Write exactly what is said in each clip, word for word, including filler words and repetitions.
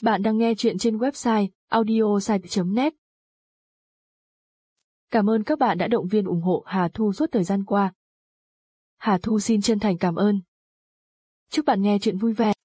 Bạn đang nghe chuyện trên website audiosite chấm net. Cảm ơn các bạn đã động viên ủng hộ Hà Thu suốt thời gian qua. Hà Thu xin chân thành cảm ơn. Chúc bạn nghe chuyện vui vẻ.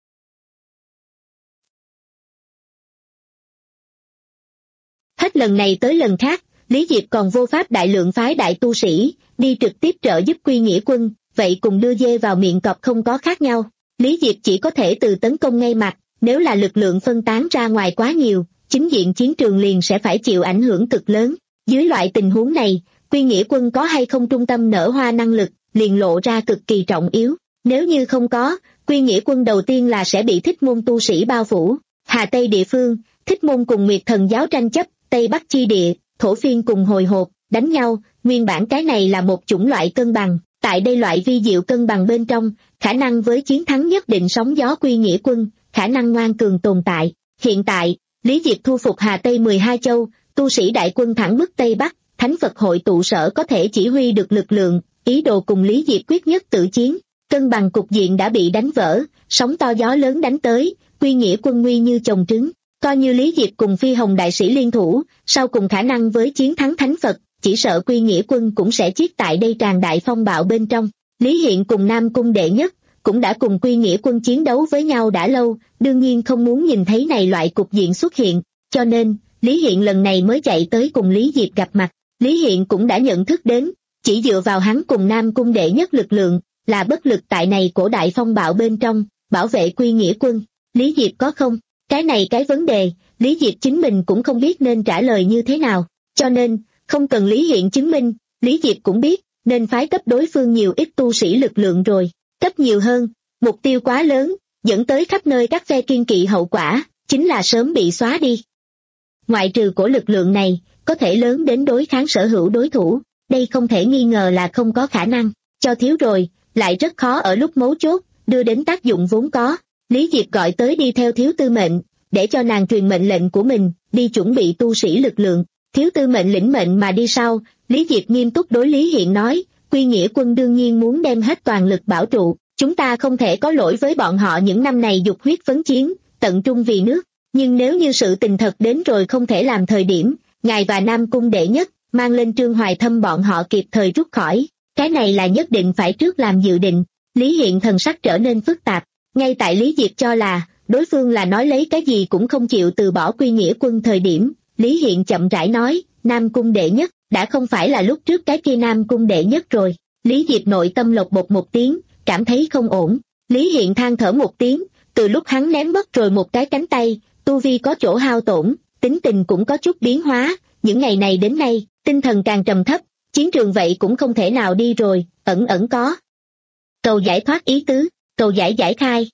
Hết lần này tới lần khác, Lý Diệp còn vô pháp đại lượng phái đại tu sĩ, đi trực tiếp trợ giúp Quy Nghĩa Quân, vậy cùng đưa dê vào miệng cọp không có khác nhau. Lý Diệp chỉ có thể từ tấn công ngay mặt, nếu là lực lượng phân tán ra ngoài quá nhiều, chính diện chiến trường liền sẽ phải chịu ảnh hưởng cực lớn. Dưới loại tình huống này, Quy Nghĩa Quân có hay không trung tâm nở hoa năng lực, liền lộ ra cực kỳ trọng yếu. Nếu như không có, Quy Nghĩa Quân đầu tiên là sẽ bị Thích Môn tu sĩ bao phủ. Hà Tây địa phương, Thích Môn cùng Nguyệt Thần giáo tranh chấp, Tây Bắc chi địa, thổ phiên cùng hồi hộp, đánh nhau, nguyên bản cái này là một chủng loại cân bằng. Tại đây loại vi diệu cân bằng bên trong, khả năng với chiến thắng nhất định sóng gió Quy Nghĩa Quân, khả năng ngoan cường tồn tại. Hiện tại, Lý Diệp thu phục Hà Tây mười hai châu, tu sĩ đại quân thẳng bức Tây Bắc, Thánh Phật hội tụ sở có thể chỉ huy được lực lượng, ý đồ cùng Lý Diệp quyết nhất tử chiến. Cân bằng cục diện đã bị đánh vỡ, sóng to gió lớn đánh tới, Quy Nghĩa Quân nguy như chồng trứng. Coi như Lý Diệp cùng Phi Hồng đại sĩ liên thủ, sau cùng khả năng với chiến thắng Thánh Phật, chỉ sợ Quy Nghĩa Quân cũng sẽ chết tại đây tràn đại phong bạo bên trong. Lý Hiện cùng Nam Cung đệ nhất, cũng đã cùng Quy Nghĩa Quân chiến đấu với nhau đã lâu, đương nhiên không muốn nhìn thấy này loại cục diện xuất hiện, cho nên, Lý Hiện lần này mới chạy tới cùng Lý Diệp gặp mặt. Lý Hiện cũng đã nhận thức đến, chỉ dựa vào hắn cùng Nam Cung đệ nhất lực lượng, là bất lực tại này cổ đại phong bạo bên trong, bảo vệ Quy Nghĩa Quân. Lý Diệp có không? Cái này cái vấn đề, Lý Diệp chính mình cũng không biết nên trả lời như thế nào, cho nên, không cần Lý Hiện chứng minh, Lý Diệp cũng biết, nên phái cấp đối phương nhiều ít tu sĩ lực lượng rồi, cấp nhiều hơn, mục tiêu quá lớn, dẫn tới khắp nơi các phe kiên kỵ hậu quả, chính là sớm bị xóa đi. Ngoại trừ của lực lượng này, có thể lớn đến đối kháng sở hữu đối thủ, đây không thể nghi ngờ là không có khả năng, cho thiếu rồi, lại rất khó ở lúc mấu chốt, đưa đến tác dụng vốn có. Lý Diệp gọi tới đi theo thiếu tư mệnh, để cho nàng truyền mệnh lệnh của mình, đi chuẩn bị tu sĩ lực lượng. Thiếu tư mệnh lĩnh mệnh mà đi sau, Lý Diệp nghiêm túc đối Lý Hiện nói, Quy Nghĩa Quân đương nhiên muốn đem hết toàn lực bảo trụ, chúng ta không thể có lỗi với bọn họ những năm này dục huyết phấn chiến, tận trung vì nước, nhưng nếu như sự tình thật đến rồi không thể làm thời điểm, ngài và Nam Cung đệ nhất, mang lên Trương Hoài Thâm bọn họ kịp thời rút khỏi, cái này là nhất định phải trước làm dự định. Lý Hiện thần sắc trở nên phức tạp, ngay tại Lý Diệp cho là, đối phương là nói lấy cái gì cũng không chịu từ bỏ Quy Nghĩa Quân thời điểm, Lý Hiện chậm rãi nói, Nam Cung đệ nhất, đã không phải là lúc trước cái kia Nam Cung đệ nhất rồi. Lý Diệp nội tâm lột bột một tiếng, cảm thấy không ổn. Lý Hiện than thở một tiếng, từ lúc hắn ném mất rồi một cái cánh tay, tu vi có chỗ hao tổn, tính tình cũng có chút biến hóa, những ngày này đến nay, tinh thần càng trầm thấp, chiến trường vậy cũng không thể nào đi rồi, ẩn ẩn có cầu giải thoát ý tứ, cầu giải giải khai.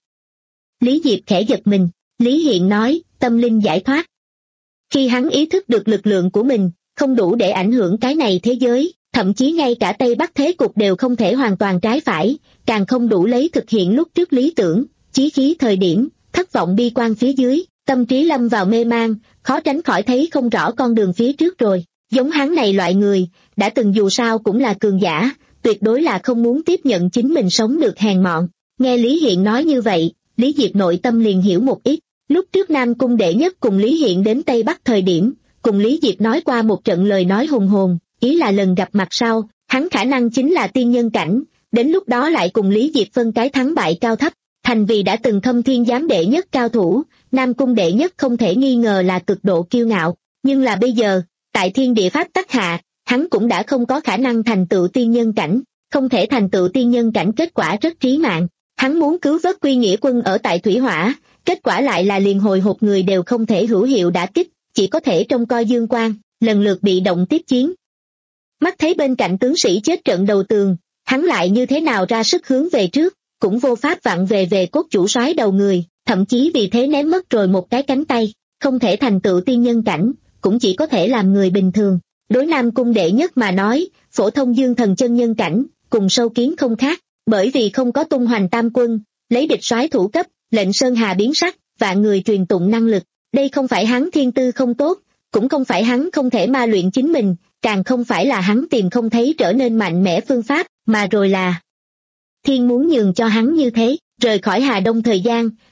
Lý Diệp khẽ giật mình, Lý Hiện nói, tâm linh giải thoát. Khi hắn ý thức được lực lượng của mình, không đủ để ảnh hưởng cái này thế giới, thậm chí ngay cả Tây Bắc thế cục đều không thể hoàn toàn trái phải, càng không đủ lấy thực hiện lúc trước lý tưởng, chí khí thời điểm, thất vọng bi quan phía dưới, tâm trí lâm vào mê man, khó tránh khỏi thấy không rõ con đường phía trước rồi. Giống hắn này loại người, đã từng dù sao cũng là cường giả, tuyệt đối là không muốn tiếp nhận chính mình sống được hèn mọn. Nghe Lý Hiện nói như vậy, Lý Diệp nội tâm liền hiểu một ít. Lúc trước Nam Cung đệ nhất cùng Lý Hiện đến Tây Bắc thời điểm, cùng Lý Diệp nói qua một trận lời nói hùng hồn, ý là lần gặp mặt sau, hắn khả năng chính là tiên nhân cảnh, đến lúc đó lại cùng Lý Diệp phân cái thắng bại cao thấp, thành vì đã từng Khâm Thiên giám đệ nhất cao thủ, Nam Cung đệ nhất không thể nghi ngờ là cực độ kiêu ngạo, nhưng là bây giờ, tại thiên địa pháp tắc hạ, hắn cũng đã không có khả năng thành tựu tiên nhân cảnh, không thể thành tựu tiên nhân cảnh kết quả rất trí mạng. Hắn muốn cứu vớt Quy Nghĩa Quân ở tại Thủy Hỏa, kết quả lại là liền hồi hộp người đều không thể hữu hiệu đả kích, chỉ có thể trông coi dương quang, lần lượt bị động tiếp chiến. Mắt thấy bên cạnh tướng sĩ chết trận đầu tường, hắn lại như thế nào ra sức hướng về trước, cũng vô pháp vặn về về cốt chủ soái đầu người, thậm chí vì thế ném mất rồi một cái cánh tay, không thể thành tựu tiên nhân cảnh, cũng chỉ có thể làm người bình thường. Đối Nam Cung đệ nhất mà nói, phổ thông dương thần chân nhân cảnh, cùng sâu kiến không khác, bởi vì không có tung hoành tam quân, lấy địch soái thủ cấp, lệnh sơn hà biến sắc, vạn người truyền tụng năng lực, đây không phải hắn thiên tư không tốt, cũng không phải hắn không thể ma luyện chính mình, càng không phải là hắn tìm không thấy trở nên mạnh mẽ phương pháp, mà rồi là thiên muốn nhường cho hắn như thế. Rời khỏi Hà Đông thời gian,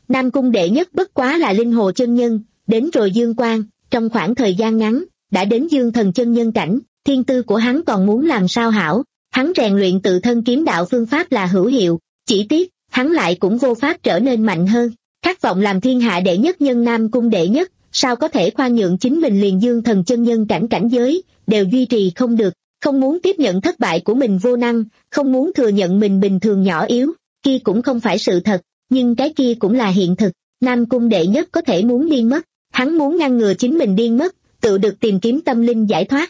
Nam Cung đệ nhất bất quá là linh hồ chân nhân, đến rồi dương quang, trong khoảng thời gian ngắn, đã đến dương thần chân nhân cảnh, thiên tư của hắn còn muốn làm sao hảo, hắn rèn luyện tự thân kiếm đạo phương pháp là hữu hiệu, chỉ tiếc, hắn lại cũng vô pháp trở nên mạnh hơn, khát vọng làm thiên hạ đệ nhất nhân Nam Cung đệ nhất, sao có thể khoan nhượng chính mình liền dương thần chân nhân cảnh cảnh giới, đều duy trì không được, không muốn tiếp nhận thất bại của mình vô năng, không muốn thừa nhận mình bình thường nhỏ yếu, kia cũng không phải sự thật, nhưng cái kia cũng là hiện thực, Nam Cung đệ nhất có thể muốn điên mất, hắn muốn ngăn ngừa chính mình điên mất, tự được tìm kiếm tâm linh giải thoát.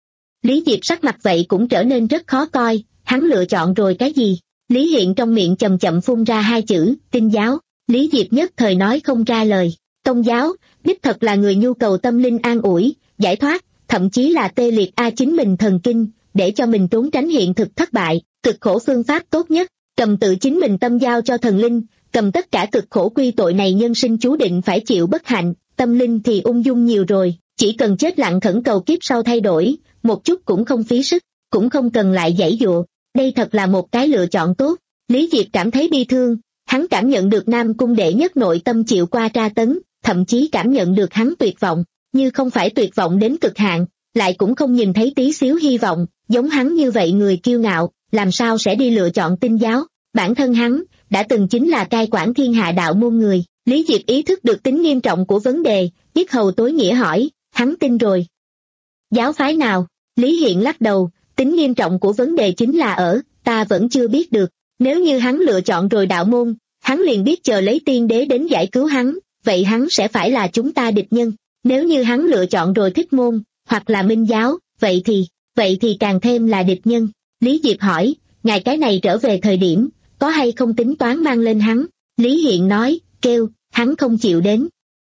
Lý Diệp sắc mặt vậy cũng trở nên rất khó coi, hắn lựa chọn rồi cái gì? Lý Hiện trong miệng chậm chậm phun ra hai chữ, tinh giáo, Lý Diệp nhất thời nói không ra lời, tông giáo, đích thật là người nhu cầu tâm linh an ủi, giải thoát, thậm chí là tê liệt a chính mình thần kinh, để cho mình trốn tránh hiện thực thất bại, cực khổ phương pháp tốt nhất, cầm tự chính mình tâm giao cho thần linh, cầm tất cả cực khổ quy tội này nhân sinh chú định phải chịu bất hạnh, tâm linh thì ung dung nhiều rồi, chỉ cần chết lặng khẩn cầu kiếp sau thay đổi, một chút cũng không phí sức, cũng không cần lại giãy dụa, đây thật là một cái lựa chọn tốt. Lý Diệp cảm thấy bi thương, hắn cảm nhận được Nam Cung đệ nhất nội tâm chịu qua tra tấn, thậm chí cảm nhận được hắn tuyệt vọng, như không phải tuyệt vọng đến cực hạn, lại cũng không nhìn thấy tí xíu hy vọng, giống hắn như vậy người kiêu ngạo, làm sao sẽ đi lựa chọn tinh giáo, bản thân hắn, đã từng chính là cai quản thiên hạ đạo môn người. Lý Diệp ý thức được tính nghiêm trọng của vấn đề, yết hầu tối nghĩa hỏi, hắn tin rồi. Giáo phái nào? Lý Hiện lắc đầu, tính nghiêm trọng của vấn đề chính là ở, ta vẫn chưa biết được, nếu như hắn lựa chọn rồi đạo môn, hắn liền biết chờ lấy tiên đế đến giải cứu hắn, vậy hắn sẽ phải là chúng ta địch nhân, nếu như hắn lựa chọn rồi thích môn, hoặc là minh giáo, vậy thì, vậy thì càng thêm là địch nhân. Lý Diệp hỏi, ngài cái này trở về thời điểm, có hay không tính toán mang lên hắn? Lý Hiện nói, kêu, hắn không chịu đến.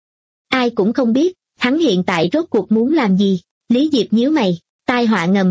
Ai cũng không biết, hắn hiện tại rốt cuộc muốn làm gì. Lý Diệp nhíu mày, tai họa ngầm.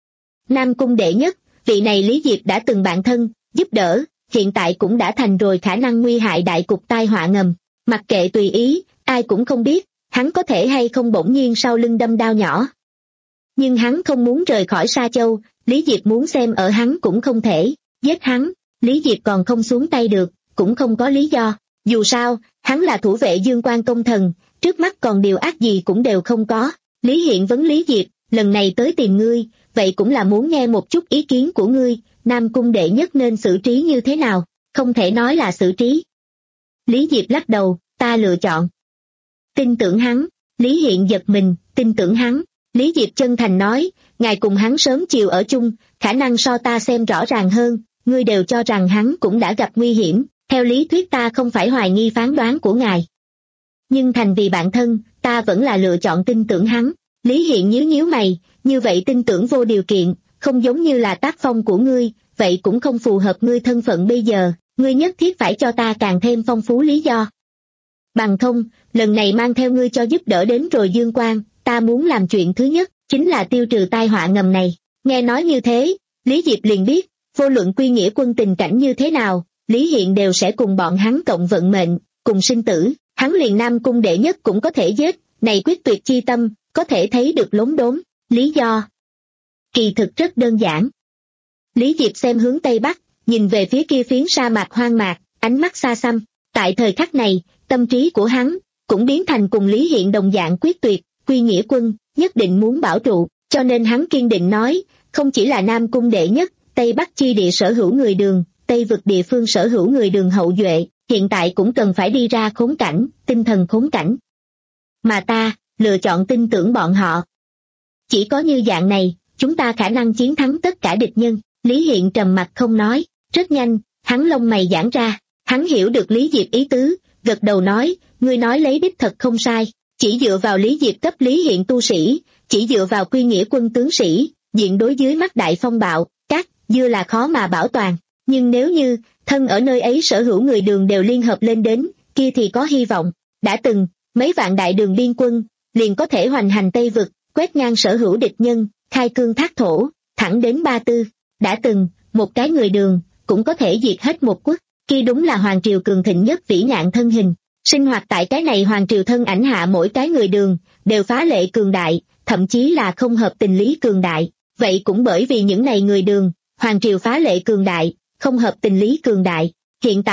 Nam Cung đệ nhất, vị này Lý Diệp đã từng bạn thân, giúp đỡ, hiện tại cũng đã thành rồi khả năng nguy hại đại cục tai họa ngầm. Mặc kệ tùy ý, ai cũng không biết, hắn có thể hay không bỗng nhiên sau lưng đâm đao nhỏ. Nhưng hắn không muốn rời khỏi Sa Châu, Lý Diệp muốn xem ở hắn cũng không thể, giết hắn, Lý Diệp còn không xuống tay được, cũng không có lý do. Dù sao, hắn là thủ vệ Dương Quan công thần, trước mắt còn điều ác gì cũng đều không có. Lý Hiện vấn Lý Diệp, lần này tới tìm ngươi, vậy cũng là muốn nghe một chút ý kiến của ngươi, Nam Cung đệ nhất nên xử trí như thế nào, không thể nói là xử trí. Lý Diệp lắc đầu, ta lựa chọn. Tin tưởng hắn, Lý Hiện giật mình, tin tưởng hắn, Lý Diệp chân thành nói, ngài cùng hắn sớm chiều ở chung, khả năng so ta xem rõ ràng hơn, ngươi đều cho rằng hắn cũng đã gặp nguy hiểm, theo lý thuyết ta không phải hoài nghi phán đoán của ngài. Nhưng thành vì bạn thân, ta vẫn là lựa chọn tin tưởng hắn. Lý Hiện nhíu nhíu mày, như vậy tin tưởng vô điều kiện, không giống như là tác phong của ngươi, vậy cũng không phù hợp ngươi thân phận bây giờ, ngươi nhất thiết phải cho ta càng thêm phong phú lý do. Bằng không, lần này mang theo ngươi cho giúp đỡ đến rồi Dương Quan, ta muốn làm chuyện thứ nhất, chính là tiêu trừ tai họa ngầm này. Nghe nói như thế, Lý Diệp liền biết, vô luận quy nghĩa quân tình cảnh như thế nào, Lý Hiện đều sẽ cùng bọn hắn cộng vận mệnh, cùng sinh tử, hắn liền Nam Cung đệ nhất cũng có thể giết, này quyết tuyệt chi tâm, có thể thấy được lốm đốm, lý do. Kỳ thực rất đơn giản. Lý Diệp xem hướng Tây Bắc, nhìn về phía kia phiến sa mạc hoang mạc, ánh mắt xa xăm, tại thời khắc này, tâm trí của hắn, cũng biến thành cùng Lý Hiện đồng dạng quyết tuyệt, quy nghĩa quân, nhất định muốn bảo trụ, cho nên hắn kiên định nói, không chỉ là Nam Cung đệ nhất, Tây Bắc chi địa sở hữu người Đường, Tây vực địa phương sở hữu người Đường hậu duệ, hiện tại cũng cần phải đi ra khốn cảnh, tinh thần khốn cảnh. Mà ta, lựa chọn tin tưởng bọn họ. Chỉ có như dạng này, chúng ta khả năng chiến thắng tất cả địch nhân. Lý Hiện trầm mặt không nói, rất nhanh, hắn lông mày giãn ra, hắn hiểu được Lý Diệp ý tứ, gật đầu nói, ngươi nói lấy đích thật không sai, chỉ dựa vào Lý Diệp cấp Lý Hiện tu sĩ, chỉ dựa vào quy nghĩa quân tướng sĩ, diện đối dưới mắt đại phong bạo, các, dưa là khó mà bảo toàn, nhưng nếu như, thân ở nơi ấy sở hữu người Đường đều liên hợp lên đến, kia thì có hy vọng, đã từng, mấy vạn đại Đường biên quân, liền có thể hoành hành Tây vực, quét ngang sở hữu địch nhân, khai cương thác thổ, thẳng đến Ba Tư, đã từng, một cái người Đường, cũng có thể diệt hết một quốc, kia đúng là hoàng triều cường thịnh nhất vĩ ngạn thân hình, sinh hoạt tại cái này hoàng triều thân ảnh hạ mỗi cái người Đường, đều phá lệ cường đại, thậm chí là không hợp tình lý cường đại, vậy cũng bởi vì những này người Đường, hoàng triều phá lệ cường đại, không hợp tình lý cường đại, hiện tại,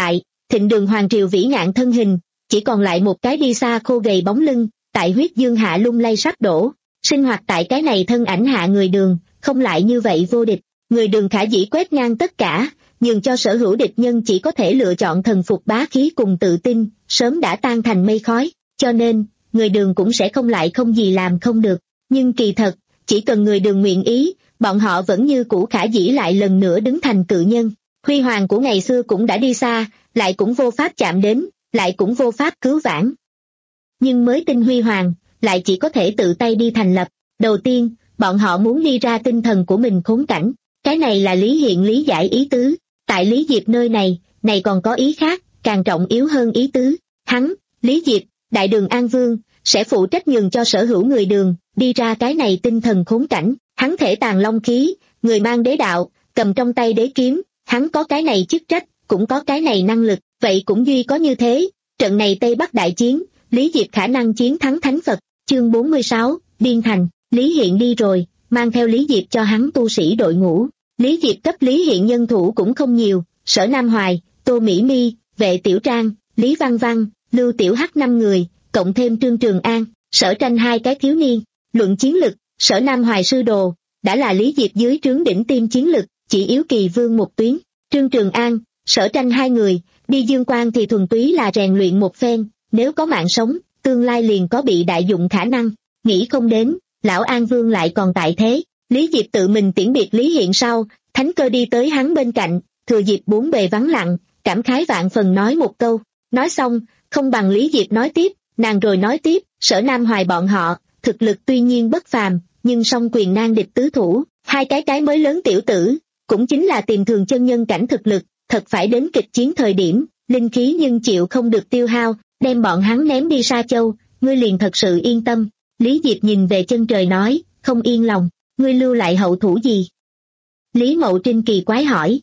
thịnh đường hoàng triều vĩ ngạn thân hình, chỉ còn lại một cái đi xa khô gầy bóng lưng, tại huyết dương hạ lung lay sắp đổ. Sinh hoạt tại cái này thân ảnh hạ người Đường, không lại như vậy vô địch. Người Đường khả dĩ quét ngang tất cả, nhường cho sở hữu địch nhân chỉ có thể lựa chọn thần phục bá khí cùng tự tin, sớm đã tan thành mây khói, cho nên, người Đường cũng sẽ không lại không gì làm không được. Nhưng kỳ thật, chỉ cần người Đường nguyện ý, bọn họ vẫn như cũ khả dĩ lại lần nữa đứng thành cự nhân. Huy hoàng của ngày xưa cũng đã đi xa, lại cũng vô pháp chạm đến, lại cũng vô pháp cứu vãn. Nhưng mới tinh huy hoàng, lại chỉ có thể tự tay đi thành lập. Đầu tiên, bọn họ muốn đi ra tinh thần của mình khốn cảnh. Cái này là Lý Hiện lý giải ý tứ. Tại Lý Diệp nơi này, này còn có ý khác, càng trọng yếu hơn ý tứ. Hắn, Lý Diệp, Đại Đường An Vương, sẽ phụ trách nhường cho sở hữu người Đường, đi ra cái này tinh thần khốn cảnh. Hắn thể tàng long khí, người mang đế đạo, cầm trong tay đế kiếm, hắn có cái này chức trách, cũng có cái này năng lực, vậy cũng duy có như thế. Trận này Tây Bắc đại chiến, Lý Diệp khả năng chiến thắng Thánh Phật. Chương bốn mươi sáu, Điên Thành. Lý Hiện đi rồi, mang theo Lý Diệp cho hắn tu sĩ đội ngũ. Lý Diệp cấp Lý Hiện nhân thủ cũng không nhiều, Sở Nam Hoài, Tô Mỹ Mi, Vệ Tiểu Trang, Lý Văn Văn, Lưu Tiểu Hắc năm người, cộng thêm Trương Trường An, Sở Tranh hai cái thiếu niên. Luận chiến lực, Sở Nam Hoài sư đồ, đã là Lý Diệp dưới trướng đỉnh tiêm chiến lực, chỉ yếu Kỳ Vương một tuyến. Trương Trường An, Sở Tranh hai người, đi Dương Quang thì thuần túy là rèn luyện một phen, nếu có mạng sống, tương lai liền có bị đại dụng khả năng. Nghĩ không đến, lão An Vương lại còn tại thế. Lý Diệp tự mình tiễn biệt Lý Hiện sau, Thánh Cơ đi tới hắn bên cạnh, thừa dịp bốn bề vắng lặng, cảm khái vạn phần nói một câu. Nói xong, không bằng Lý Diệp nói tiếp, nàng rồi nói tiếp, Sở Nam Hoài bọn họ, thực lực tuy nhiên bất phàm, nhưng song quyền nan địch tứ thủ, hai cái cái mới lớn tiểu tử, cũng chính là tìm thường chân nhân cảnh thực lực, thật phải đến kịch chiến thời điểm, linh khí nhưng chịu không được tiêu hao, đem bọn hắn ném đi Sa Châu, ngươi liền thật sự yên tâm. Lý Diệp nhìn về chân trời nói, không yên lòng, ngươi lưu lại hậu thủ gì? Lý Mậu Trinh kỳ quái hỏi.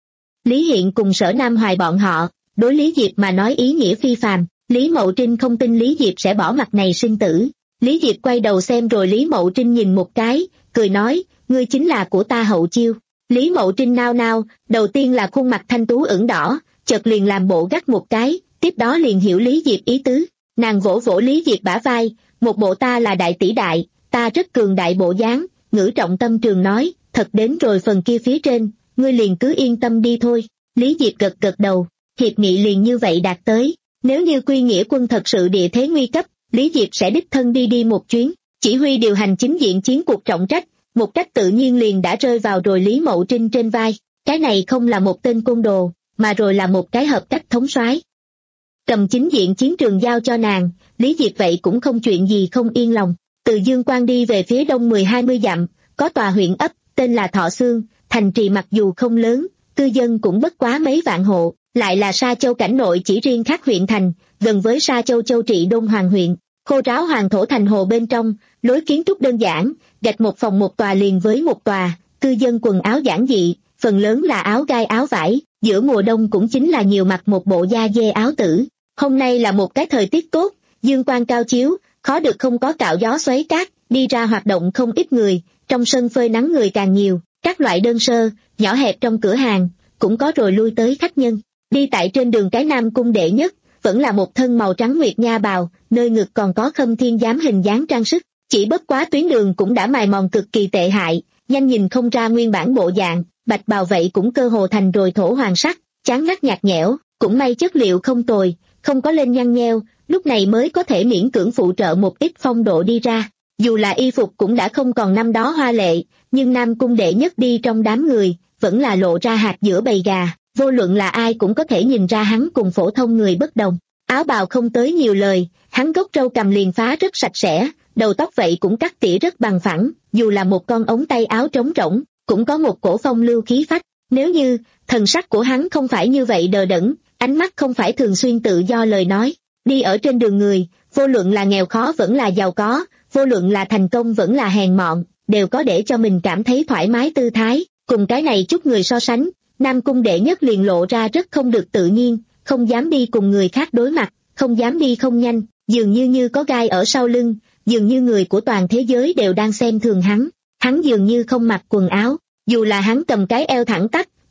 Lý Hiện cùng Sở Nam Hoài bọn họ, đối Lý Diệp mà nói ý nghĩa phi phàm, Lý Mậu Trinh không tin Lý Diệp sẽ bỏ mặt này sinh tử. Lý Diệp quay đầu xem rồi Lý Mậu Trinh nhìn một cái, cười nói, ngươi chính là của ta hậu chiêu. Lý Mậu Trinh nao nao, đầu tiên là khuôn mặt thanh tú ửng đỏ, chợt liền làm bộ gắt một cái, tiếp đó liền hiểu Lý Diệp ý tứ. Nàng vỗ vỗ Lý Diệp bả vai, một bộ ta là đại tỷ đại, ta rất cường đại bộ dáng, ngữ trọng tâm trường nói, thật đến rồi phần kia phía trên, ngươi liền cứ yên tâm đi thôi. Lý Diệp gật gật đầu, hiệp nghị liền như vậy đạt tới. Nếu như Quy Nghĩa quân thật sự địa thế nguy cấp, Lý Diệp sẽ đích thân đi đi một chuyến, chỉ huy điều hành chính diện chiến cuộc trọng trách, một cách tự nhiên liền đã rơi vào rồi Lý Mậu Trinh trên vai. Cái này không là một tên côn đồ, mà rồi là một cái hợp cách thống soái. Cầm chính diện chiến trường giao cho nàng, Lý Diệp vậy cũng không chuyện gì không yên lòng. Từ Dương Quang đi về phía đông mười hai mươi dặm, có tòa huyện ấp, tên là Thọ Xương, thành trì mặc dù không lớn, cư dân cũng bất quá mấy vạn hộ, lại là Sa Châu cảnh nội chỉ riêng khác huyện thành, gần với Sa Châu châu trị Đông Hoàng huyện. Khô ráo hoàng thổ thành hồ bên trong, lối kiến trúc đơn giản, gạch một phòng một tòa liền với một tòa, cư dân quần áo giản dị, phần lớn là áo gai áo vải, giữa mùa đông cũng chính là nhiều mặc một bộ da dê áo tử. Hôm nay là một cái thời tiết tốt, dương quang cao chiếu, khó được không có cạo gió xoáy cát, đi ra hoạt động không ít người, trong sân phơi nắng người càng nhiều, các loại đơn sơ, nhỏ hẹp trong cửa hàng, cũng có rồi lui tới khách nhân. Đi tại trên đường cái Nam Cung đệ nhất, vẫn là một thân màu trắng nguyệt nha bào, nơi ngực còn có khâm thiên giám hình dáng trang sức, chỉ bất quá tuyến đường cũng đã mài mòn cực kỳ tệ hại, nhanh nhìn không ra nguyên bản bộ dạng, bạch bào vậy cũng cơ hồ thành rồi thổ hoàng sắc, chán ngắt nhạt nhẽo, cũng may chất liệu không tồi, không có lên nhăn nheo, lúc này mới có thể miễn cưỡng phụ trợ một ít phong độ đi ra. Dù là y phục cũng đã không còn năm đó hoa lệ, nhưng Nam Cung đệ nhất đi trong đám người, vẫn là lộ ra hạt giữa bầy gà, vô luận là ai cũng có thể nhìn ra hắn cùng phổ thông người bất đồng. Áo bào không tới nhiều lời, hắn gốc râu cầm liền phá rất sạch sẽ, đầu tóc vậy cũng cắt tỉa rất bằng phẳng, dù là một con ống tay áo trống rỗng, cũng có một cổ phong lưu khí phách. Nếu như, thần sắc của hắn không phải như vậy đờ đẫn, ánh mắt không phải thường xuyên tự do lời nói, đi ở trên đường người, vô luận là nghèo khó vẫn là giàu có, vô luận là thành công vẫn là hèn mọn, đều có để cho mình cảm thấy thoải mái tư thái, cùng cái này chút người so sánh, Nam Cung đệ nhất liền lộ ra rất không được tự nhiên, không dám đi cùng người khác đối mặt, không dám đi không nhanh, dường như như có gai ở sau lưng, dường như người của toàn thế giới đều đang xem thường hắn, hắn dường như không mặc quần áo, dù là hắn cầm cái eo thẳng tắp,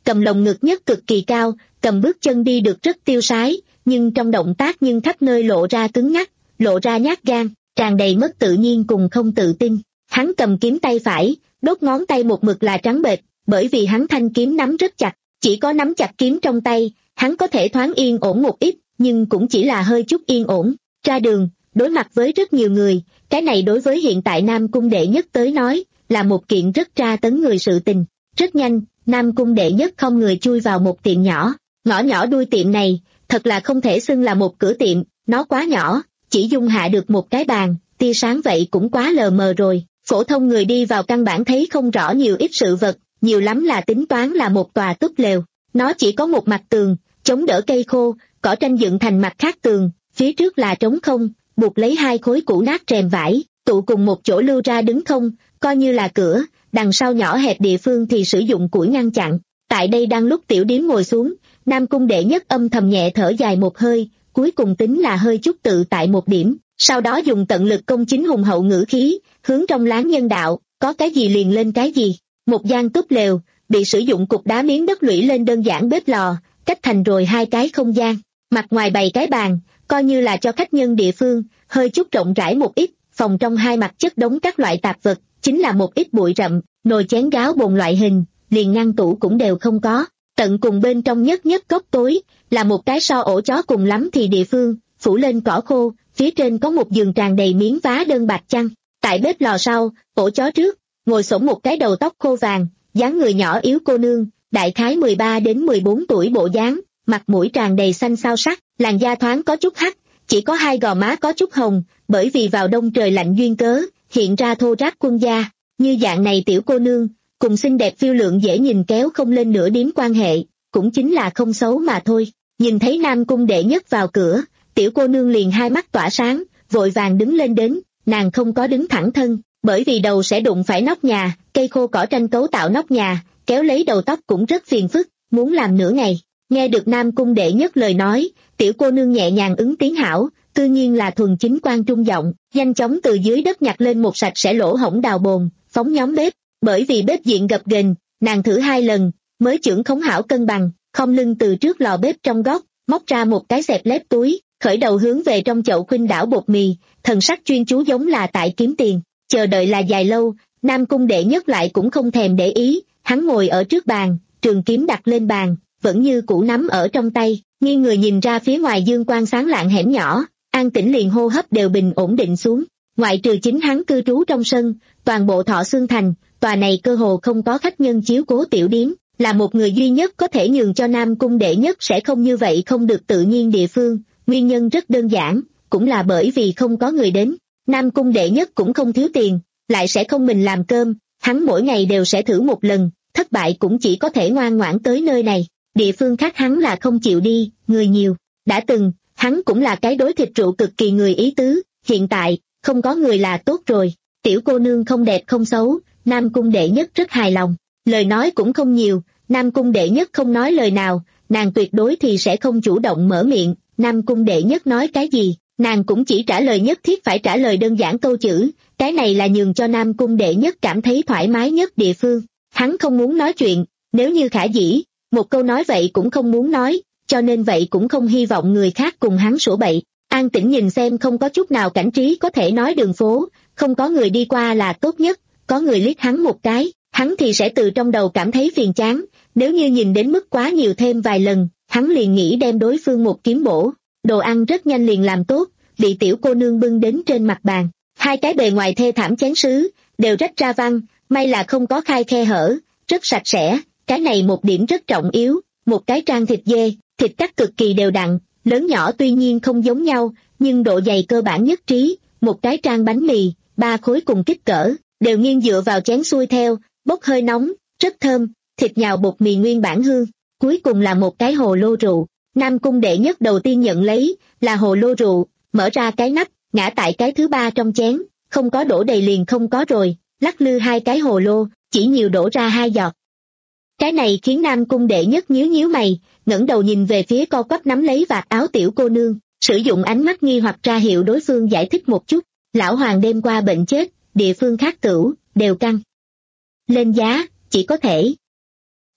cầm lồng ngực nhất cực kỳ cao, cầm bước chân đi được rất tiêu sái, nhưng trong động tác nhưng khắp nơi lộ ra cứng ngắc, lộ ra nhát gan, tràn đầy mất tự nhiên cùng không tự tin. Hắn cầm kiếm tay phải, đốt ngón tay một mực là trắng bệch, bởi vì hắn thanh kiếm nắm rất chặt, chỉ có nắm chặt kiếm trong tay, hắn có thể thoáng yên ổn một ít, nhưng cũng chỉ là hơi chút yên ổn. Ra đường, đối mặt với rất nhiều người, cái này đối với hiện tại Nam Cung Đệ Nhất tới nói, là một kiện rất tra tấn người sự tình. Rất nhanh, Nam Cung Đệ Nhất không người chui vào một tiệm nhỏ, ngõ nhỏ đuôi tiệm này, thật là không thể xưng là một cửa tiệm, nó quá nhỏ, chỉ dung hạ được một cái bàn, tia sáng vậy cũng quá lờ mờ rồi, phổ thông người đi vào căn bản thấy không rõ nhiều ít sự vật, nhiều lắm là tính toán là một tòa túp lều. Nó chỉ có một mặt tường, chống đỡ cây khô, cỏ tranh dựng thành mặt khác tường, phía trước là trống không, buộc lấy hai khối cũ nát rèm vải, tụ cùng một chỗ lưu ra đứng không, coi như là cửa, đằng sau nhỏ hẹp địa phương thì sử dụng củi ngăn chặn. Tại đây đang lúc tiểu điếm ngồi xuống, Nam Cung Đệ Nhất âm thầm nhẹ thở dài một hơi, cuối cùng tính là hơi chút tự tại một điểm, sau đó dùng tận lực công chính hùng hậu ngữ khí, hướng trong láng nhân đạo, có cái gì liền lên cái gì. Một gian túp lều, bị sử dụng cục đá miếng đất lũy lên đơn giản bếp lò, cách thành rồi hai cái không gian, mặt ngoài bày cái bàn, coi như là cho khách nhân địa phương, hơi chút rộng rãi một ít, phòng trong hai mặt chất đống các loại tạp vật, chính là một ít bụi rậm, nồi chén gáo bồn loại hình, liền ngăn tủ cũng đều không có. Tận cùng bên trong nhất nhất góc tối, là một cái so ổ chó cùng lắm thì địa phương, phủ lên cỏ khô, phía trên có một giường tràn đầy miếng vá đơn bạc chăn. Tại bếp lò sau, ổ chó trước, ngồi xổm một cái đầu tóc khô vàng, dáng người nhỏ yếu cô nương, đại khái mười ba đến mười bốn tuổi bộ dáng, mặt mũi tràn đầy xanh xao sắc, làn da thoáng có chút hắc, chỉ có hai gò má có chút hồng, bởi vì vào đông trời lạnh duyên cớ, hiện ra thô ráp quân da. Như dạng này tiểu cô nương, cùng xinh đẹp phiêu lượng dễ nhìn kéo không lên nửa điểm quan hệ, cũng chính là không xấu mà thôi. Nhìn thấy Nam Cung Đệ Nhất vào cửa, tiểu cô nương liền hai mắt tỏa sáng, vội vàng đứng lên đến, nàng không có đứng thẳng thân, bởi vì đầu sẽ đụng phải nóc nhà, cây khô cỏ tranh cấu tạo nóc nhà, kéo lấy đầu tóc cũng rất phiền phức, muốn làm nửa ngày. Nghe được Nam Cung Đệ Nhất lời nói, tiểu cô nương nhẹ nhàng ứng tiếng hảo, tự nhiên là thuần chính quan trung giọng, nhanh chóng từ dưới đất nhặt lên một sạch sẽ lỗ hổng đào bồn, phóng nhóm bếp. Bởi vì bếp diện gập ghềnh, nàng thử hai lần, mới chưởng khống hảo cân bằng, khom lưng từ trước lò bếp trong góc, móc ra một cái xẹp lép túi, khởi đầu hướng về trong chậu khuynh đảo bột mì, thần sắc chuyên chú giống là tại kiếm tiền. Chờ đợi là dài lâu, Nam Cung Đệ Nhất lại cũng không thèm để ý, hắn ngồi ở trước bàn, trường kiếm đặt lên bàn, vẫn như cũ nắm ở trong tay, nghiêng người nhìn ra phía ngoài dương quang sáng lạng hẻm nhỏ, an tĩnh liền hô hấp đều bình ổn định xuống. Ngoại trừ chính hắn cư trú trong sân, toàn bộ Thọ Xương Thành, tòa này cơ hồ không có khách nhân chiếu cố tiểu điếm, là một người duy nhất có thể nhường cho Nam Cung Đệ Nhất sẽ không như vậy không được tự nhiên địa phương. Nguyên nhân rất đơn giản, cũng là bởi vì không có người đến. Nam Cung Đệ Nhất cũng không thiếu tiền, lại sẽ không mình làm cơm, hắn mỗi ngày đều sẽ thử một lần, thất bại cũng chỉ có thể ngoan ngoãn tới nơi này. Địa phương khác hắn là không chịu đi, người nhiều. Đã từng, hắn cũng là cái đối thịt rượu cực kỳ người ý tứ, hiện tại, không có người là tốt rồi. Tiểu cô nương không đẹp không xấu, Nam Cung Đệ Nhất rất hài lòng. Lời nói cũng không nhiều, Nam Cung Đệ Nhất không nói lời nào, nàng tuyệt đối thì sẽ không chủ động mở miệng. Nam Cung Đệ Nhất nói cái gì, nàng cũng chỉ trả lời nhất thiết phải trả lời đơn giản câu chữ, cái này là nhường cho Nam Cung Đệ Nhất cảm thấy thoải mái nhất địa phương. Hắn không muốn nói chuyện, nếu như khả dĩ, một câu nói vậy cũng không muốn nói, cho nên vậy cũng không hy vọng người khác cùng hắn sủa bậy. An tĩnh nhìn xem không có chút nào cảnh trí có thể nói đường phố, không có người đi qua là tốt nhất, có người liếc hắn một cái, hắn thì sẽ từ trong đầu cảm thấy phiền chán, nếu như nhìn đến mức quá nhiều thêm vài lần, hắn liền nghĩ đem đối phương một kiếm bổ. Đồ ăn rất nhanh liền làm tốt, bị tiểu cô nương bưng đến trên mặt bàn, hai cái bề ngoài thê thảm chén sứ, đều rách ra văng, may là không có khai khe hở, rất sạch sẽ, cái này một điểm rất trọng yếu. Một cái trang thịt dê, thịt cắt cực kỳ đều đặn, lớn nhỏ tuy nhiên không giống nhau, nhưng độ dày cơ bản nhất trí, một cái trang bánh mì, ba khối cùng kích cỡ, đều nghiêng dựa vào chén xuôi theo, bốc hơi nóng, rất thơm, thịt nhào bột mì nguyên bản hương, cuối cùng là một cái hồ lô rượu. Nam Cung Đệ Nhất đầu tiên nhận lấy, là hồ lô rượu, mở ra cái nắp, ngã tại cái thứ ba trong chén, không có đổ đầy liền không có rồi, lắc lư hai cái hồ lô, chỉ nhiều đổ ra hai giọt. Cái này khiến Nam Cung Đệ Nhất nhíu nhíu mày, ngẩng đầu nhìn về phía co quắp nắm lấy vạt áo tiểu cô nương, sử dụng ánh mắt nghi hoặc ra hiệu đối phương giải thích một chút. Lão hoàng đêm qua bệnh chết, địa phương khác cửu, đều căng lên giá, chỉ có thể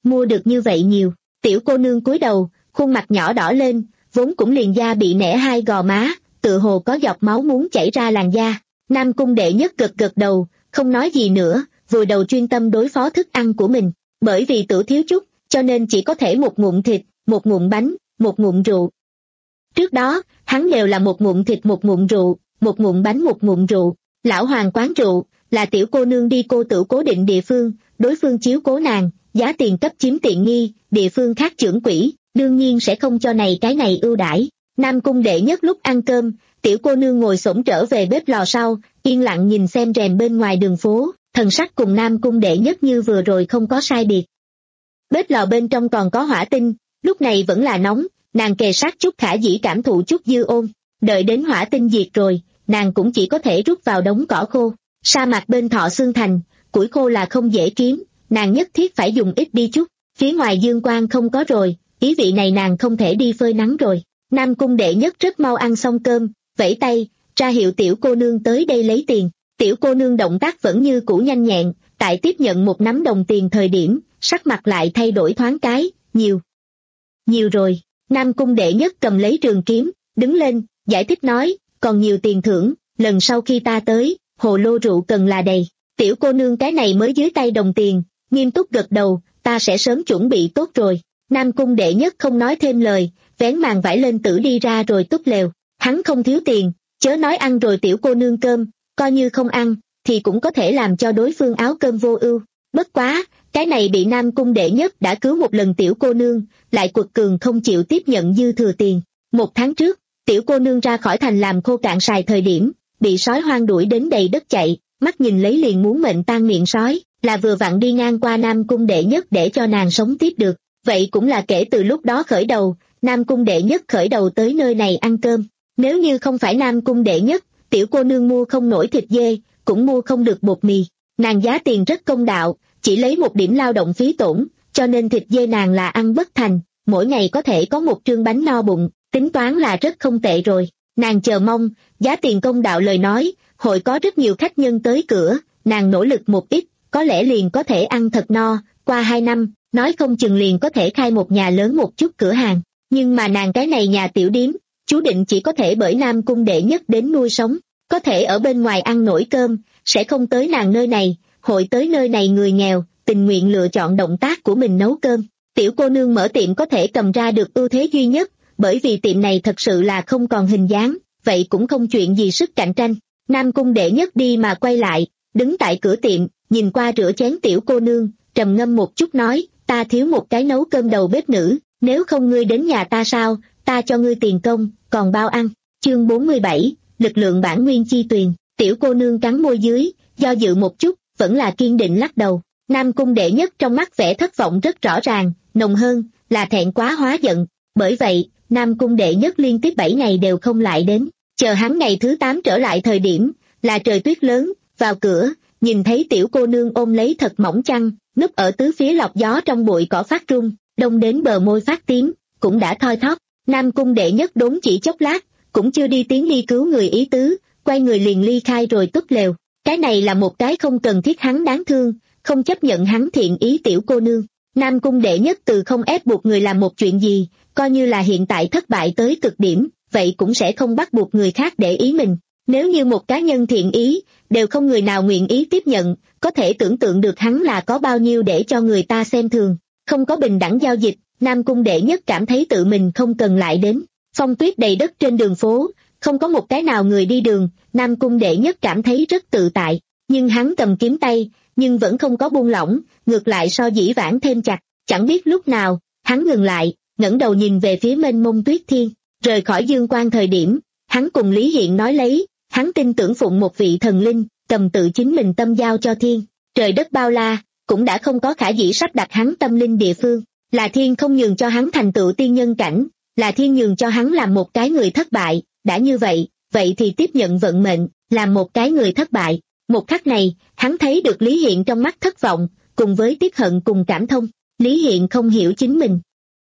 mua được như vậy nhiều. Tiểu cô nương cúi đầu, khuôn mặt nhỏ đỏ lên, vốn cũng liền da bị nẻ hai gò má, tựa hồ có giọt máu muốn chảy ra làn da. Nam cung đệ nhất gật gật đầu, không nói gì nữa, vùi đầu chuyên tâm đối phó thức ăn của mình. Bởi vì tử thiếu chút, cho nên chỉ có thể một ngụm thịt, một ngụm bánh, một ngụm rượu. Trước đó, hắn đều là một ngụm thịt một ngụm rượu, một ngụm bánh một ngụm rượu. Lão hoàng quán rượu, là tiểu cô nương đi cô tự cố định địa phương, đối phương chiếu cố nàng, giá tiền cấp chiếm tiện nghi, địa phương khác trưởng quỹ, đương nhiên sẽ không cho này cái này ưu đãi. Nam cung đệ nhất lúc ăn cơm, tiểu cô nương ngồi xổm trở về bếp lò sau, yên lặng nhìn xem rèm bên ngoài đường phố, thần sắc cùng Nam cung đệ nhất như vừa rồi không có sai biệt. Bếp lò bên trong còn có hỏa tinh, lúc này vẫn là nóng, nàng kề sát chút khả dĩ cảm thụ chút dư ôn, đợi đến hỏa tinh diệt rồi, nàng cũng chỉ có thể rút vào đống cỏ khô. Sa mạc bên Thọ Xương Thành, củi khô là không dễ kiếm, nàng nhất thiết phải dùng ít đi chút, phía ngoài dương quang không có rồi, ý vị này nàng không thể đi phơi nắng rồi. Nam cung đệ nhất rất mau ăn xong cơm, vẫy tay, ra hiệu tiểu cô nương tới đây lấy tiền. Tiểu cô nương động tác vẫn như cũ nhanh nhẹn, tại tiếp nhận một nắm đồng tiền thời điểm, sắc mặt lại thay đổi thoáng cái, nhiều. Nhiều rồi, Nam cung đệ nhất cầm lấy trường kiếm, đứng lên, giải thích nói, còn nhiều tiền thưởng, lần sau khi ta tới, hồ lô rượu cần là đầy. Tiểu cô nương cái này mới dưới tay đồng tiền, nghiêm túc gật đầu, ta sẽ sớm chuẩn bị tốt rồi. Nam cung đệ nhất không nói thêm lời, vén màn vải lên tử đi ra rồi túp lều. Hắn không thiếu tiền, chớ nói ăn rồi tiểu cô nương cơm, coi như không ăn, thì cũng có thể làm cho đối phương áo cơm vô ưu. Bất quá, cái này bị Nam cung đệ nhất đã cứu một lần tiểu cô nương, lại quật cường không chịu tiếp nhận dư thừa tiền. Một tháng trước, tiểu cô nương ra khỏi thành làm khô cạn sài thời điểm, bị sói hoang đuổi đến đầy đất chạy, mắt nhìn lấy liền muốn mệnh tan miệng sói, là vừa vặn đi ngang qua Nam cung đệ nhất để cho nàng sống tiếp được. Vậy cũng là kể từ lúc đó khởi đầu, Nam cung đệ nhất khởi đầu tới nơi này ăn cơm. Nếu như không phải Nam cung đệ nhất, tiểu cô nương mua không nổi thịt dê, cũng mua không được bột mì. Nàng giá tiền rất công đạo, chỉ lấy một điểm lao động phí tổn, cho nên thịt dê nàng là ăn bất thành, mỗi ngày có thể có một trương bánh no bụng, tính toán là rất không tệ rồi. Nàng chờ mong, giá tiền công đạo lời nói, hội có rất nhiều khách nhân tới cửa, nàng nỗ lực một ít, có lẽ liền có thể ăn thật no, qua hai năm, nói không chừng liền có thể khai một nhà lớn một chút cửa hàng. Nhưng mà nàng cái này nhà tiểu điếm, chú định chỉ có thể bởi Nam cung đệ nhất đến nuôi sống, có thể ở bên ngoài ăn nổi cơm, sẽ không tới nàng nơi này, hội tới nơi này người nghèo, tình nguyện lựa chọn động tác của mình nấu cơm. Tiểu cô nương mở tiệm có thể cầm ra được ưu thế duy nhất, bởi vì tiệm này thật sự là không còn hình dáng, vậy cũng không chuyện gì sức cạnh tranh. Nam cung đệ nhất đi mà quay lại, đứng tại cửa tiệm, nhìn qua rửa chén tiểu cô nương, trầm ngâm một chút nói, ta thiếu một cái nấu cơm đầu bếp nữ, nếu không ngươi đến nhà ta sao, ta cho ngươi tiền công, còn bao ăn. Chương bốn mươi bảy, lực lượng bản nguyên chi tuyền. Tiểu cô nương cắn môi dưới, do dự một chút, vẫn là kiên định lắc đầu. Nam cung đệ nhất trong mắt vẻ thất vọng rất rõ ràng, nồng hơn, là thẹn quá hóa giận. Bởi vậy, Nam cung đệ nhất liên tiếp bảy ngày đều không lại đến. Chờ hắn ngày thứ tám trở lại thời điểm, là trời tuyết lớn, vào cửa, nhìn thấy tiểu cô nương ôm lấy thật mỏng chăn, núp ở tứ phía lọc gió trong bụi cỏ phát run, đông đến bờ môi phát tím, cũng đã thoi thóp. Nam cung đệ nhất đốn chỉ chốc lát, cũng chưa đi tiến đi cứu người ý tứ, quay người liền ly khai rồi túp lều. Cái này là một cái không cần thiết hắn đáng thương, không chấp nhận hắn thiện ý tiểu cô nương. Nam cung đệ nhất từ không ép buộc người làm một chuyện gì, coi như là hiện tại thất bại tới cực điểm, vậy cũng sẽ không bắt buộc người khác để ý mình. Nếu như một cá nhân thiện ý, đều không người nào nguyện ý tiếp nhận, có thể tưởng tượng được hắn là có bao nhiêu để cho người ta xem thường. Không có bình đẳng giao dịch, Nam cung đệ nhất cảm thấy tự mình không cần lại đến. Phong tuyết đầy đất trên đường phố, không có một cái nào người đi đường, Nam cung đệ nhất cảm thấy rất tự tại. Nhưng hắn cầm kiếm tay, nhưng vẫn không có buông lỏng, ngược lại so dĩ vãng thêm chặt. Chẳng biết lúc nào, hắn ngừng lại, ngẩng đầu nhìn về phía mênh mông tuyết thiên. Rời khỏi dương quang thời điểm, hắn cùng Lý Hiện nói lấy, hắn tin tưởng phụng một vị thần linh, cầm tự chính mình tâm giao cho thiên. Trời đất bao la, cũng đã không có khả dĩ sắp đặt hắn tâm linh địa phương, là thiên không nhường cho hắn thành tựu tiên nhân cảnh, là thiên nhường cho hắn làm một cái người thất bại. Đã như vậy, vậy thì tiếp nhận vận mệnh, làm một cái người thất bại. Một khắc này, hắn thấy được Lý Hiện trong mắt thất vọng, cùng với tiếc hận cùng cảm thông. Lý Hiện không hiểu chính mình.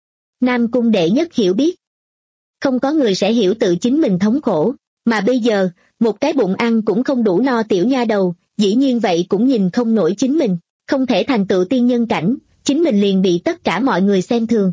Nam cung đệ nhất hiểu biết. Không có người sẽ hiểu tự chính mình thống khổ, mà bây giờ, một cái bụng ăn cũng không đủ no tiểu nha đầu, dĩ nhiên vậy cũng nhìn không nổi chính mình, không thể thành tựu tiên nhân cảnh, chính mình liền bị tất cả mọi người xem thường.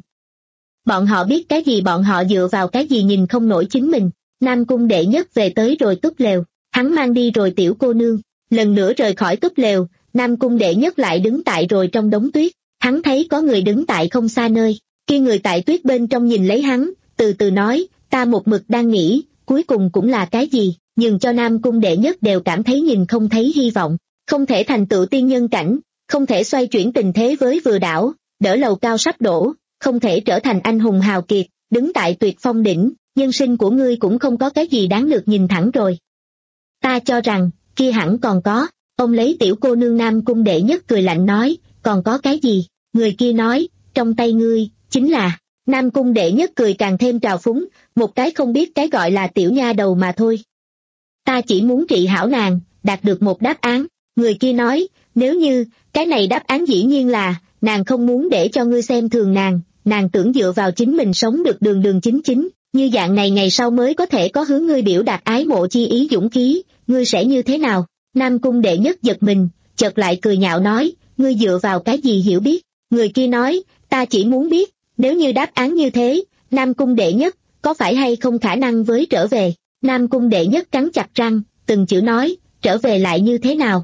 Bọn họ biết cái gì, bọn họ dựa vào cái gì nhìn không nổi chính mình. Nam cung đệ nhất về tới rồi túp lều, hắn mang đi rồi tiểu cô nương, lần nữa rời khỏi túp lều, Nam cung đệ nhất lại đứng tại rồi trong đống tuyết, hắn thấy có người đứng tại không xa nơi, kia người tại tuyết bên trong nhìn lấy hắn, từ từ nói, ta một mực đang nghĩ, cuối cùng cũng là cái gì, nhưng cho Nam cung đệ nhất đều cảm thấy nhìn không thấy hy vọng, không thể thành tựu tiên nhân cảnh, không thể xoay chuyển tình thế với vừa đảo, đỡ lầu cao sắp đổ, không thể trở thành anh hùng hào kiệt, đứng tại tuyệt phong đỉnh, nhân sinh của ngươi cũng không có cái gì đáng được nhìn thẳng rồi. Ta cho rằng, kia hẳn còn có, ông lấy tiểu cô nương Nam cung đệ nhất cười lạnh nói, còn có cái gì, người kia nói, trong tay ngươi, chính là, Nam cung đệ nhất cười càng thêm trào phúng, một cái không biết cái gọi là tiểu nha đầu mà thôi. Ta chỉ muốn trị hảo nàng, đạt được một đáp án, người kia nói, nếu như, cái này đáp án dĩ nhiên là, nàng không muốn để cho ngươi xem thường nàng, nàng tưởng dựa vào chính mình sống được đường đường chính chính, như dạng này ngày sau mới có thể có hướng ngươi biểu đạt ái mộ chi ý dũng khí, ngươi sẽ như thế nào? Nam cung đệ nhất giật mình, chợt lại cười nhạo nói, ngươi dựa vào cái gì hiểu biết? Người kia nói, ta chỉ muốn biết, nếu như đáp án như thế, Nam cung đệ nhất, có phải hay không khả năng với trở về? Nam cung đệ nhất cắn chặt răng, từng chữ nói, trở về lại như thế nào?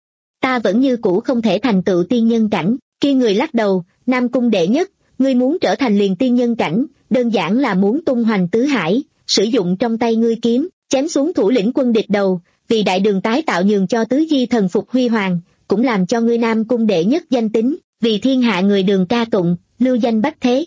Ta vẫn như cũ không thể thành tựu tiên nhân cảnh, kia người lắc đầu, Nam cung đệ nhất, ngươi muốn trở thành liền tiên nhân cảnh, đơn giản là muốn tung hoành tứ hải, sử dụng trong tay ngươi kiếm, chém xuống thủ lĩnh quân địch đầu, vì đại đường tái tạo nhường cho tứ di thần phục huy hoàng, cũng làm cho ngươi Nam cung đệ nhất danh tính, vì thiên hạ người đường ca tụng, lưu danh bách thế.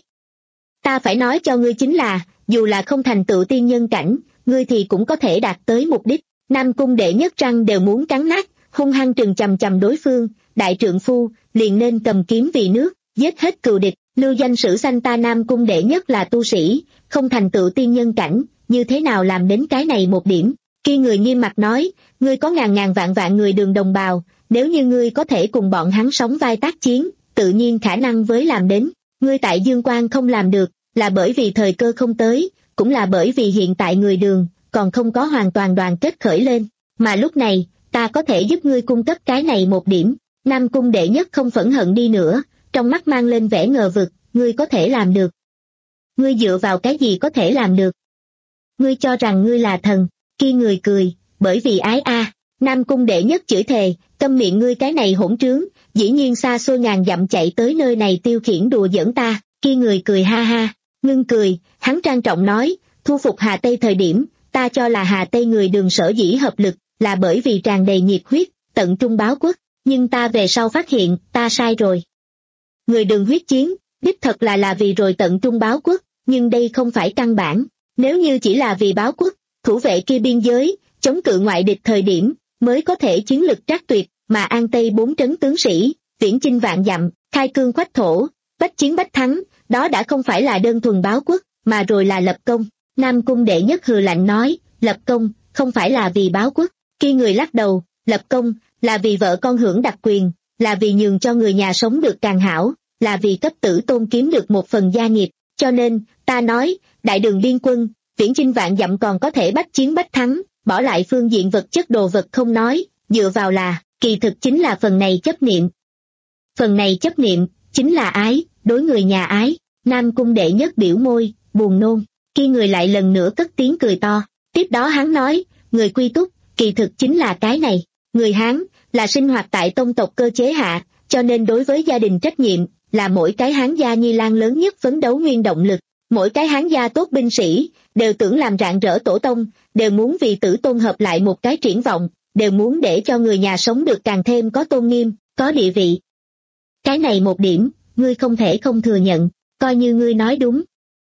Ta phải nói cho ngươi chính là, dù là không thành tựu tiên nhân cảnh, ngươi thì cũng có thể đạt tới mục đích. Nam cung đệ nhất răng đều muốn cắn nát, hung hăng trừng chằm chằm đối phương, đại trượng phu, liền nên cầm kiếm vì nước, giết hết cừu địch, lưu danh sử sanh ta Nam cung đệ nhất là tu sĩ, không thành tựu tiên nhân cảnh, như thế nào làm đến cái này một điểm. Khi người nghiêm mặt nói, ngươi có ngàn ngàn vạn vạn người đường đồng bào, nếu như ngươi có thể cùng bọn hắn sống vai tác chiến, tự nhiên khả năng với làm đến, ngươi tại Dương Quang không làm được, là bởi vì thời cơ không tới, cũng là bởi vì hiện tại người đường, còn không có hoàn toàn đoàn kết khởi lên, mà lúc này, ta có thể giúp ngươi cung cấp cái này một điểm. Nam cung đệ nhất không phẫn hận đi nữa, trong mắt mang lên vẻ ngờ vực, ngươi có thể làm được. Ngươi dựa vào cái gì có thể làm được? Ngươi cho rằng ngươi là thần, kia người cười, bởi vì ái a. À. Nam cung đệ nhất chửi thề, câm miệng ngươi cái này hỗn trướng, dĩ nhiên xa xôi ngàn dặm chạy tới nơi này tiêu khiển đùa giỡn ta, kia người cười ha ha, ngưng cười, hắn trang trọng nói, thu phục Hà Tây thời điểm, ta cho là Hà Tây người đường sở dĩ hợp lực, là bởi vì tràn đầy nhiệt huyết, tận trung báo quốc, nhưng ta về sau phát hiện, ta sai rồi. Người đường huyết chiến, đích thật là là vì rồi tận trung báo quốc, nhưng đây không phải căn bản, nếu như chỉ là vì báo quốc, thủ vệ kia biên giới, chống cự ngoại địch thời điểm, mới có thể chiến lực trác tuyệt, mà An Tây bốn trấn tướng sĩ, viễn chinh vạn dặm, khai cương khoách thổ, bách chiến bách thắng, đó đã không phải là đơn thuần báo quốc, mà rồi là lập công. Nam cung đệ nhất hừ lạnh nói, lập công, không phải là vì báo quốc, khi người lắc đầu, lập công, là vì vợ con hưởng đặc quyền, là vì nhường cho người nhà sống được càng hảo, là vì cấp tử tôn kiếm được một phần gia nghiệp, cho nên, ta nói, đại đường biên quân, viễn chinh vạn dặm còn có thể bách chiến bách thắng, bỏ lại phương diện vật chất đồ vật không nói, dựa vào là, kỳ thực chính là phần này chấp niệm. Phần này chấp niệm, chính là ái, đối người nhà ái. Nam cung đệ nhất biểu môi, buồn nôn, khi người lại lần nữa cất tiếng cười to, tiếp đó hắn nói, người quy túc, kỳ thực chính là cái này, người Hán, là sinh hoạt tại tông tộc cơ chế hạ, cho nên đối với gia đình trách nhiệm, là mỗi cái Hán gia nhi lang lớn nhất phấn đấu nguyên động lực, mỗi cái Hán gia tốt binh sĩ, đều tưởng làm rạng rỡ tổ tông, đều muốn vì tử tôn hợp lại một cái triển vọng, đều muốn để cho người nhà sống được càng thêm có tôn nghiêm, có địa vị. Cái này một điểm, ngươi không thể không thừa nhận, coi như ngươi nói đúng.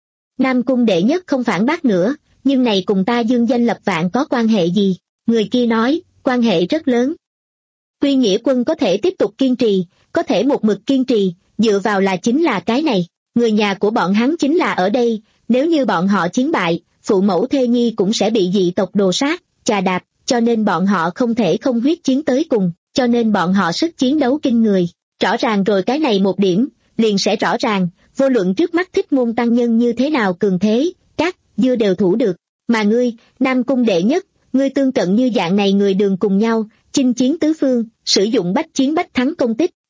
Nam cung đệ nhất không phản bác nữa, nhưng này cùng ta dương danh lập vạn có quan hệ gì? Người kia nói, quan hệ rất lớn. Quy Nghĩa Quân có thể tiếp tục kiên trì, có thể một mực kiên trì, dựa vào là chính là cái này. Người nhà của bọn hắn chính là ở đây, nếu như bọn họ chiến bại, phụ mẫu thê nhi cũng sẽ bị dị tộc đồ sát, chà đạp, cho nên bọn họ không thể không huyết chiến tới cùng, cho nên bọn họ sức chiến đấu kinh người. Rõ ràng rồi cái này một điểm, liền sẽ rõ ràng, vô luận trước mắt Thích Môn tăng nhân như thế nào cường thế, các dưa đều thủ được, mà ngươi, Nam cung đệ nhất, ngươi tương cận như dạng này người đường cùng nhau, chinh chiến tứ phương, sử dụng bách chiến bách thắng công tích,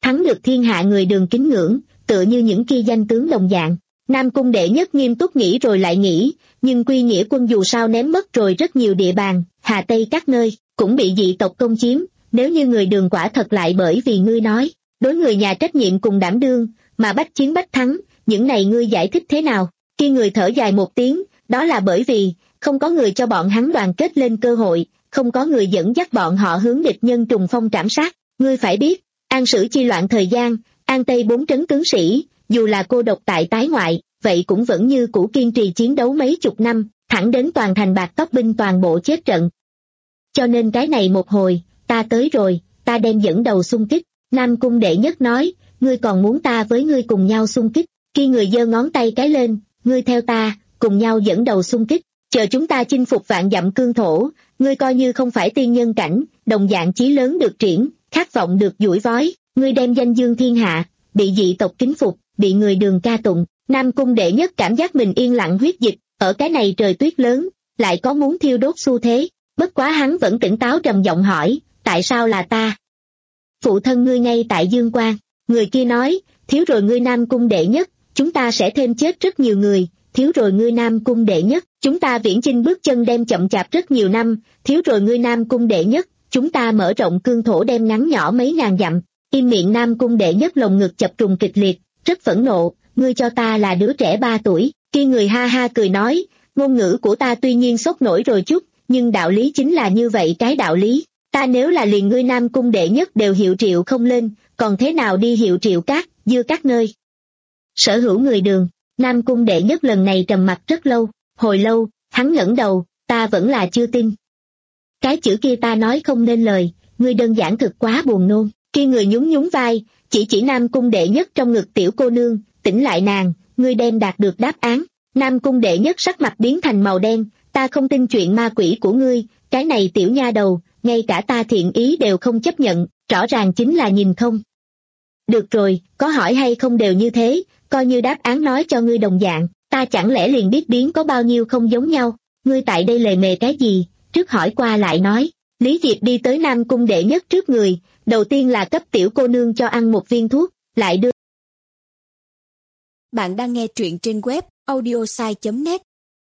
thắng được thiên hạ người Đường kính ngưỡng, tựa như những kia danh tướng đồng dạng. Nam Cung Đệ Nhất nghiêm túc nghĩ rồi lại nghĩ, nhưng Quy Nghĩa Quân dù sao ném mất rồi rất nhiều địa bàn, Hà Tây các nơi, cũng bị dị tộc công chiếm, nếu như người Đường quả thật lại bởi vì ngươi nói, đối người nhà trách nhiệm cùng đảm đương, mà bách chiến bách thắng, những này ngươi giải thích thế nào? Khi người thở dài một tiếng, đó là bởi vì, không có người cho bọn hắn đoàn kết lên cơ hội, không có người dẫn dắt bọn họ hướng địch nhân trùng phong trảm sát. Ngươi phải biết, An Sử chi loạn thời gian, An Tây bốn trấn tướng sĩ, dù là cô độc tại tái ngoại, vậy cũng vẫn như cũ kiên trì chiến đấu mấy chục năm, thẳng đến toàn thành bạc tóc binh toàn bộ chết trận. Cho nên cái này một hồi, ta tới rồi, ta đem dẫn đầu xung kích. Nam Cung Đệ Nhất nói, ngươi còn muốn ta với ngươi cùng nhau xung kích? Khi người giơ ngón tay cái lên, ngươi theo ta, cùng nhau dẫn đầu xung kích, chờ chúng ta chinh phục vạn dặm cương thổ, ngươi coi như không phải tiên nhân cảnh, đồng dạng chí lớn được triển, khát vọng được duỗi vói, ngươi đem danh dương thiên hạ, bị dị tộc kính phục, bị người Đường ca tụng. Nam Cung Đệ Nhất cảm giác mình yên lặng huyết dịch, ở cái này trời tuyết lớn, lại có muốn thiêu đốt xu thế, bất quá hắn vẫn tỉnh táo trầm giọng hỏi, tại sao là ta? Phụ thân ngươi ngay tại Dương Quang. Người kia nói, thiếu rồi ngươi Nam Cung Đệ Nhất, chúng ta sẽ thêm chết rất nhiều người, thiếu rồi ngươi Nam Cung Đệ Nhất, chúng ta viễn chinh bước chân đem chậm chạp rất nhiều năm, thiếu rồi ngươi Nam Cung Đệ Nhất, chúng ta mở rộng cương thổ đem ngắn nhỏ mấy ngàn dặm. Im miệng. Nam Cung Đệ Nhất lồng ngực chập trùng kịch liệt, rất phẫn nộ, ngươi cho ta là đứa trẻ ba tuổi. Kia người ha ha cười nói, ngôn ngữ của ta tuy nhiên sốc nổi rồi chút, nhưng đạo lý chính là như vậy cái đạo lý. Ta nếu là liền ngươi Nam Cung Đệ Nhất đều hiệu triệu không lên, còn thế nào đi hiệu triệu các, dưa các nơi. Sở hữu người Đường. Nam Cung Đệ Nhất lần này trầm mặc rất lâu, hồi lâu, hắn ngẩng đầu, ta vẫn là chưa tin. Cái chữ kia ta nói không nên lời, ngươi đơn giản thực quá buồn nôn. Kia người nhún nhún vai, chỉ chỉ Nam Cung Đệ Nhất trong ngực tiểu cô nương, tỉnh lại nàng, ngươi đem đạt được đáp án. Nam Cung Đệ Nhất sắc mặt biến thành màu đen, ta không tin chuyện ma quỷ của ngươi, cái này tiểu nha đầu, ngay cả ta thiện ý đều không chấp nhận, rõ ràng chính là nhìn không. Được rồi, có hỏi hay không đều như thế, coi như đáp án nói cho ngươi đồng dạng, ta chẳng lẽ liền biết biến có bao nhiêu không giống nhau, ngươi tại đây lề mề cái gì, trước hỏi qua lại nói. Lý Diệp đi tới Nam Cung Đệ Nhất trước người, đầu tiên là cấp tiểu cô nương cho ăn một viên thuốc, lại đưa. Bạn đang nghe truyện trên web audiosai chấm net.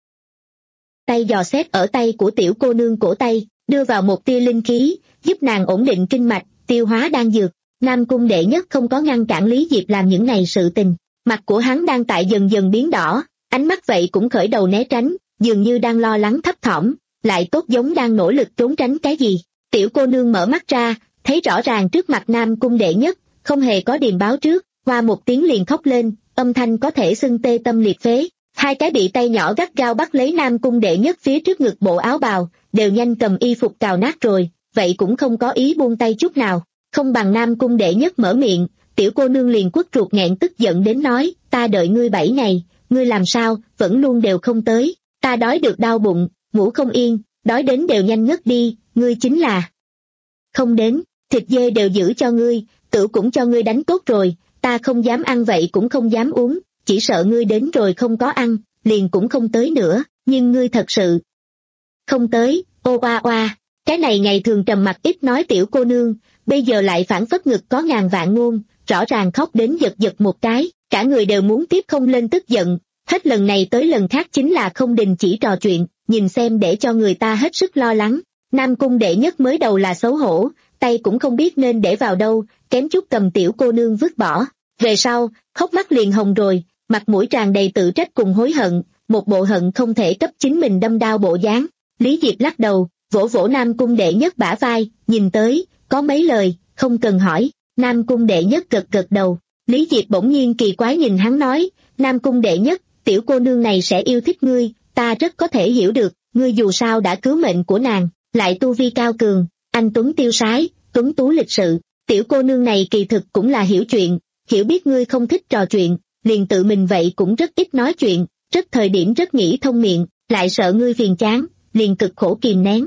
Tay dò xét ở tay của tiểu cô nương cổ tay, đưa vào một tia linh khí, giúp nàng ổn định kinh mạch, tiêu hóa đan dược. Nam Cung Đệ Nhất không có ngăn cản Lý Diệp làm những này sự tình, mặt của hắn đang tại dần dần biến đỏ, ánh mắt vậy cũng khởi đầu né tránh, dường như đang lo lắng thấp thỏm, lại tốt giống đang nỗ lực trốn tránh cái gì. Tiểu cô nương mở mắt ra, thấy rõ ràng trước mặt Nam Cung Đệ Nhất, không hề có điềm báo trước, hoa một tiếng liền khóc lên, âm thanh có thể xưng tê tâm liệt phế. Hai cái bị tay nhỏ gắt gao bắt lấy Nam Cung Đệ Nhất phía trước ngực bộ áo bào, đều nhanh cầm y phục cào nát rồi, vậy cũng không có ý buông tay chút nào. Không bằng Nam Cung Đệ Nhất mở miệng, tiểu cô nương liền quất ruột nghẹn tức giận đến nói, ta đợi ngươi bảy ngày, ngươi làm sao, vẫn luôn đều không tới, ta đói được đau bụng, ngủ không yên, đói đến đều nhanh ngất đi, ngươi chính là không đến, thịt dê đều giữ cho ngươi, tửu cũng cho ngươi đánh tốt rồi, ta không dám ăn vậy cũng không dám uống, chỉ sợ ngươi đến rồi không có ăn, liền cũng không tới nữa, nhưng ngươi thật sự không tới, ô oa oa. Cái này ngày thường trầm mặc ít nói tiểu cô nương, bây giờ lại phản phất ngực có ngàn vạn ngôn, rõ ràng khóc đến giật giật một cái, cả người đều muốn tiếp không lên tức giận, hết lần này tới lần khác chính là không đình chỉ trò chuyện, nhìn xem để cho người ta hết sức lo lắng. Nam Cung Đệ Nhất mới đầu là xấu hổ, tay cũng không biết nên để vào đâu, kém chút cầm tiểu cô nương vứt bỏ, về sau, khóc mắt liền hồng rồi, mặt mũi tràn đầy tự trách cùng hối hận, một bộ hận không thể cấp chính mình đâm đao bộ dáng. Lý Diệp lắc đầu, vỗ vỗ Nam Cung Đệ Nhất bả vai, nhìn tới, có mấy lời, không cần hỏi. Nam Cung Đệ Nhất gật gật đầu. Lý Diệp bỗng nhiên kỳ quái nhìn hắn nói, Nam Cung Đệ Nhất, tiểu cô nương này sẽ yêu thích ngươi, ta rất có thể hiểu được, ngươi dù sao đã cứu mệnh của nàng, lại tu vi cao cường, anh tuấn tiêu sái, tuấn tú lịch sự, tiểu cô nương này kỳ thực cũng là hiểu chuyện, hiểu biết ngươi không thích trò chuyện, liền tự mình vậy cũng rất ít nói chuyện, rất thời điểm rất nghĩ thông miệng, lại sợ ngươi phiền chán, liền cực khổ kìm nén.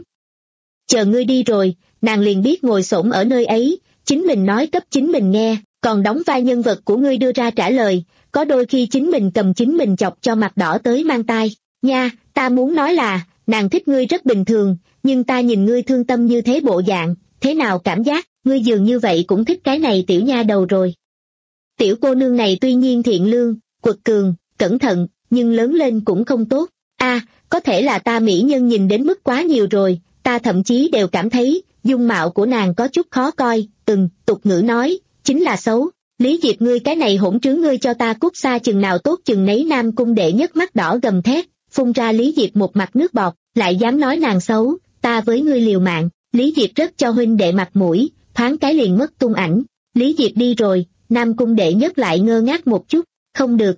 Chờ ngươi đi rồi, nàng liền biết ngồi xổm ở nơi ấy, chính mình nói cấp chính mình nghe, còn đóng vai nhân vật của ngươi đưa ra trả lời, có đôi khi chính mình cầm chính mình chọc cho mặt đỏ tới mang tai. Nha, ta muốn nói là, nàng thích ngươi rất bình thường, nhưng ta nhìn ngươi thương tâm như thế bộ dạng, thế nào cảm giác, ngươi dường như vậy cũng thích cái này tiểu nha đầu rồi. Tiểu cô nương này tuy nhiên thiện lương, quật cường, cẩn thận, nhưng lớn lên cũng không tốt. A, à, có thể là ta mỹ nhân nhìn đến mức quá nhiều rồi, ta thậm chí đều cảm thấy, dung mạo của nàng có chút khó coi, từng, tục ngữ nói, chính là xấu. Lý Diệp ngươi cái này hỗn trướng ngươi cho ta cút xa chừng nào tốt chừng nấy. Nam Cung Đệ Nhất mắt đỏ gầm thét, phun ra Lý Diệp một mặt nước bọt, lại dám nói nàng xấu, ta với ngươi liều mạng. Lý Diệp rất cho huynh đệ mặt mũi, thoáng cái liền mất tung ảnh. Lý Diệp đi rồi, Nam Cung Đệ Nhất lại ngơ ngác một chút, không được.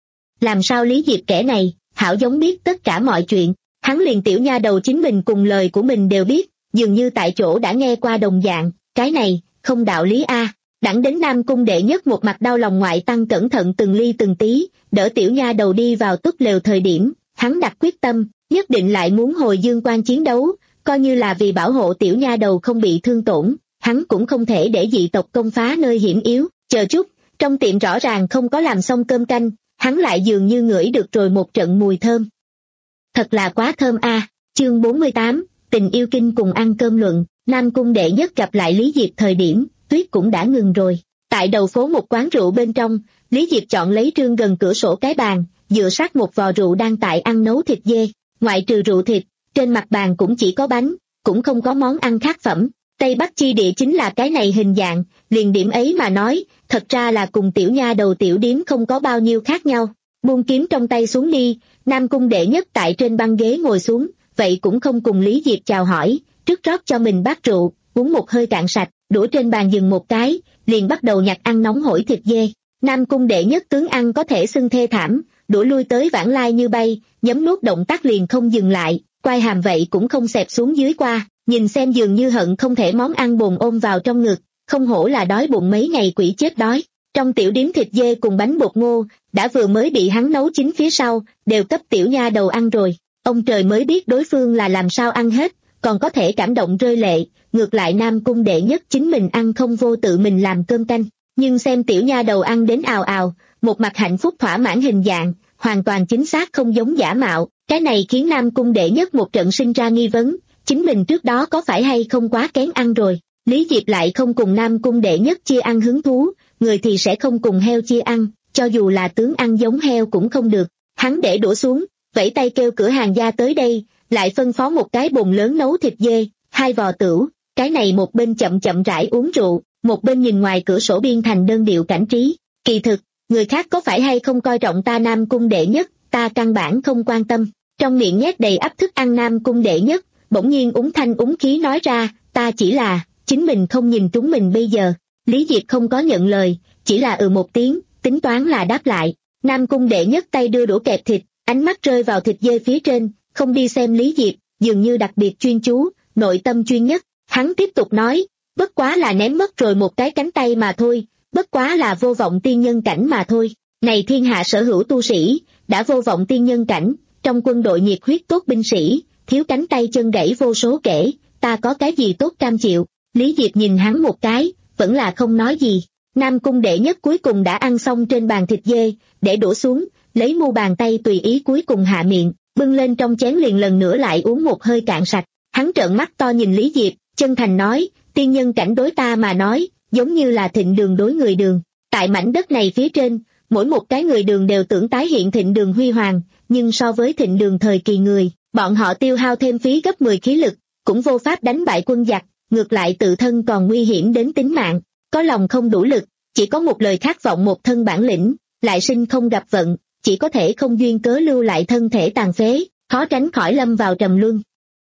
Làm sao Lý Diệp kẻ này, hảo giống biết tất cả mọi chuyện, hắn liền tiểu nha đầu chính mình cùng lời của mình đều biết, dường như tại chỗ đã nghe qua đồng dạng, cái này, không đạo lý a. Đẳng đến Nam Cung Đệ Nhất một mặt đau lòng ngoại tăng cẩn thận từng ly từng tí, đỡ tiểu nha đầu đi vào túp lều thời điểm, hắn đặt quyết tâm, nhất định lại muốn hồi dương quan chiến đấu, coi như là vì bảo hộ tiểu nha đầu không bị thương tổn, hắn cũng không thể để dị tộc công phá nơi hiểm yếu. Chờ chút, trong tiệm rõ ràng không có làm xong cơm canh, hắn lại dường như ngửi được rồi một trận mùi thơm. Thật là quá thơm a. À. Chương bốn mươi tám, tình yêu kinh cùng ăn cơm luận. Nam Cung Đệ Nhất gặp lại Lý Diệp thời điểm, tuyết cũng đã ngừng rồi. Tại đầu phố một quán rượu bên trong, Lý Diệp chọn lấy trương gần cửa sổ cái bàn, dựa sát một vò rượu đang tại ăn nấu thịt dê. Ngoại trừ rượu thịt, trên mặt bàn cũng chỉ có bánh, cũng không có món ăn khác phẩm. Tây Bắc chi địa chính là cái này hình dạng, liền điểm ấy mà nói, thật ra là cùng tiểu nha đầu tiểu điếm không có bao nhiêu khác nhau. Buông kiếm trong tay xuống đi, Nam Cung Đệ Nhất tại trên băng ghế ngồi xuống, vậy cũng không cùng Lý Diệp chào hỏi, trước rót cho mình bát rượu, uống một hơi cạn sạch, đũa trên bàn dừng một cái, liền bắt đầu nhặt ăn nóng hổi thịt dê. Nam Cung Đệ Nhất tướng ăn có thể xưng thê thảm, đũa lui tới vãng lai như bay, nhấm nuốt động tác liền không dừng lại, quai hàm vậy cũng không xẹp xuống dưới qua, nhìn xem dường như hận không thể món ăn bồn ôm vào trong ngực, không hổ là đói bụng mấy ngày quỷ chết đói. Trong tiểu điếm thịt dê cùng bánh bột ngô, đã vừa mới bị hắn nấu chín phía sau, đều cấp tiểu nha đầu ăn rồi. Ông trời mới biết đối phương là làm sao ăn hết, còn có thể cảm động rơi lệ, ngược lại Nam Cung Đệ Nhất chính mình ăn không vô tự mình làm cơm canh. Nhưng xem tiểu nha đầu ăn đến ào ào, một mặt hạnh phúc thỏa mãn hình dạng, hoàn toàn chính xác không giống giả mạo, cái này khiến Nam Cung Đệ Nhất một trận sinh ra nghi vấn, chính mình trước đó có phải hay không quá kén ăn rồi. Lý Diệp lại không cùng Nam Cung Đệ Nhất chia ăn hứng thú, người thì sẽ không cùng heo chia ăn, cho dù là tướng ăn giống heo cũng không được. Hắn để đũa xuống, vẫy tay kêu cửa hàng gia tới đây, lại phân phó một cái bồn lớn nấu thịt dê, hai vò tửu, cái này một bên chậm chậm rãi uống rượu, một bên nhìn ngoài cửa sổ biên thành đơn điệu cảnh trí. Kỳ thực, người khác có phải hay không coi trọng ta Nam Cung Đệ Nhất, ta căn bản không quan tâm. Trong miệng nhét đầy ắp thức ăn Nam Cung Đệ Nhất, bỗng nhiên úng thanh úng khí nói ra, ta chỉ là, chính mình không nhìn trúng mình bây giờ. Lý Diệp không có nhận lời, chỉ là ừ một tiếng, tính toán là đáp lại. Nam Cung Đệ Nhất tay đưa đũa kẹp thịt, ánh mắt rơi vào thịt dê phía trên, không đi xem Lý Diệp, dường như đặc biệt chuyên chú, nội tâm chuyên nhất. Hắn tiếp tục nói, bất quá là ném mất rồi một cái cánh tay mà thôi, bất quá là vô vọng tiên nhân cảnh mà thôi. Này thiên hạ sở hữu tu sĩ, đã vô vọng tiên nhân cảnh, trong quân đội nhiệt huyết tốt binh sĩ, thiếu cánh tay chân gãy vô số kể, ta có cái gì tốt cam chịu. Lý Diệp nhìn hắn một cái, vẫn là không nói gì. Nam Cung Đệ Nhất cuối cùng đã ăn xong trên bàn thịt dê, để đổ xuống, lấy mu bàn tay tùy ý cuối cùng hạ miệng, bưng lên trong chén liền lần nữa lại uống một hơi cạn sạch. Hắn trợn mắt to nhìn Lý Diệp, chân thành nói, tiên nhân cảnh đối ta mà nói, giống như là thịnh đường đối người đường. Tại mảnh đất này phía trên, mỗi một cái người đường đều tưởng tái hiện thịnh đường huy hoàng, nhưng so với thịnh đường thời kỳ người, bọn họ tiêu hao thêm phí gấp mười khí lực, cũng vô pháp đánh bại quân giặc, ngược lại tự thân còn nguy hiểm đến tính mạng. Có lòng không đủ lực, chỉ có một lời khát vọng một thân bản lĩnh, lại sinh không gặp vận, chỉ có thể không duyên cớ lưu lại thân thể tàn phế, khó tránh khỏi lâm vào trầm luân.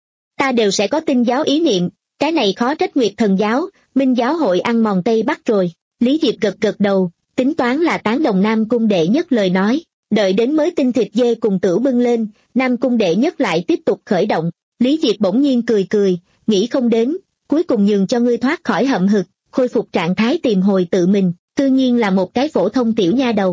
Ta đều sẽ có tinh giáo ý niệm, cái này khó trách Nguyệt Thần giáo, Minh giáo hội ăn mòn Tây Bắc rồi. Lý Diệp gật gật đầu, tính toán là tán đồng Nam Cung Đệ Nhất lời nói. Đợi đến mới tinh thịt dê cùng tửu bưng lên, Nam Cung Đệ Nhất lại tiếp tục khởi động. Lý Diệp bỗng nhiên cười cười, nghĩ không đến, cuối cùng nhường cho ngươi thoát khỏi hậm hực, khôi phục trạng thái tìm hồi tự mình, tự nhiên là một cái phổ thông tiểu nha đầu.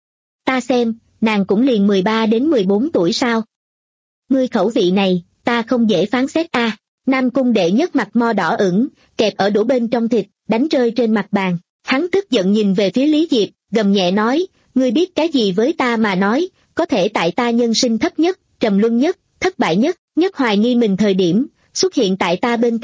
Ta xem, nàng cũng liền mười ba đến mười bốn tuổi sao. Ngươi khẩu vị này, ta không dễ phán xét a. À. Nam Cung Đệ Nhất mặt mo đỏ ửng, kẹp ở đũa bên trong thịt, đánh rơi trên mặt bàn. Hắn tức giận nhìn về phía Lý Diệp, gầm nhẹ nói, ngươi biết cái gì với ta mà nói, có thể tại ta nhân sinh thấp nhất, trầm luân nhất, thất bại nhất, nhất hoài nghi mình thời điểm, xuất hiện tại ta bên cạnh,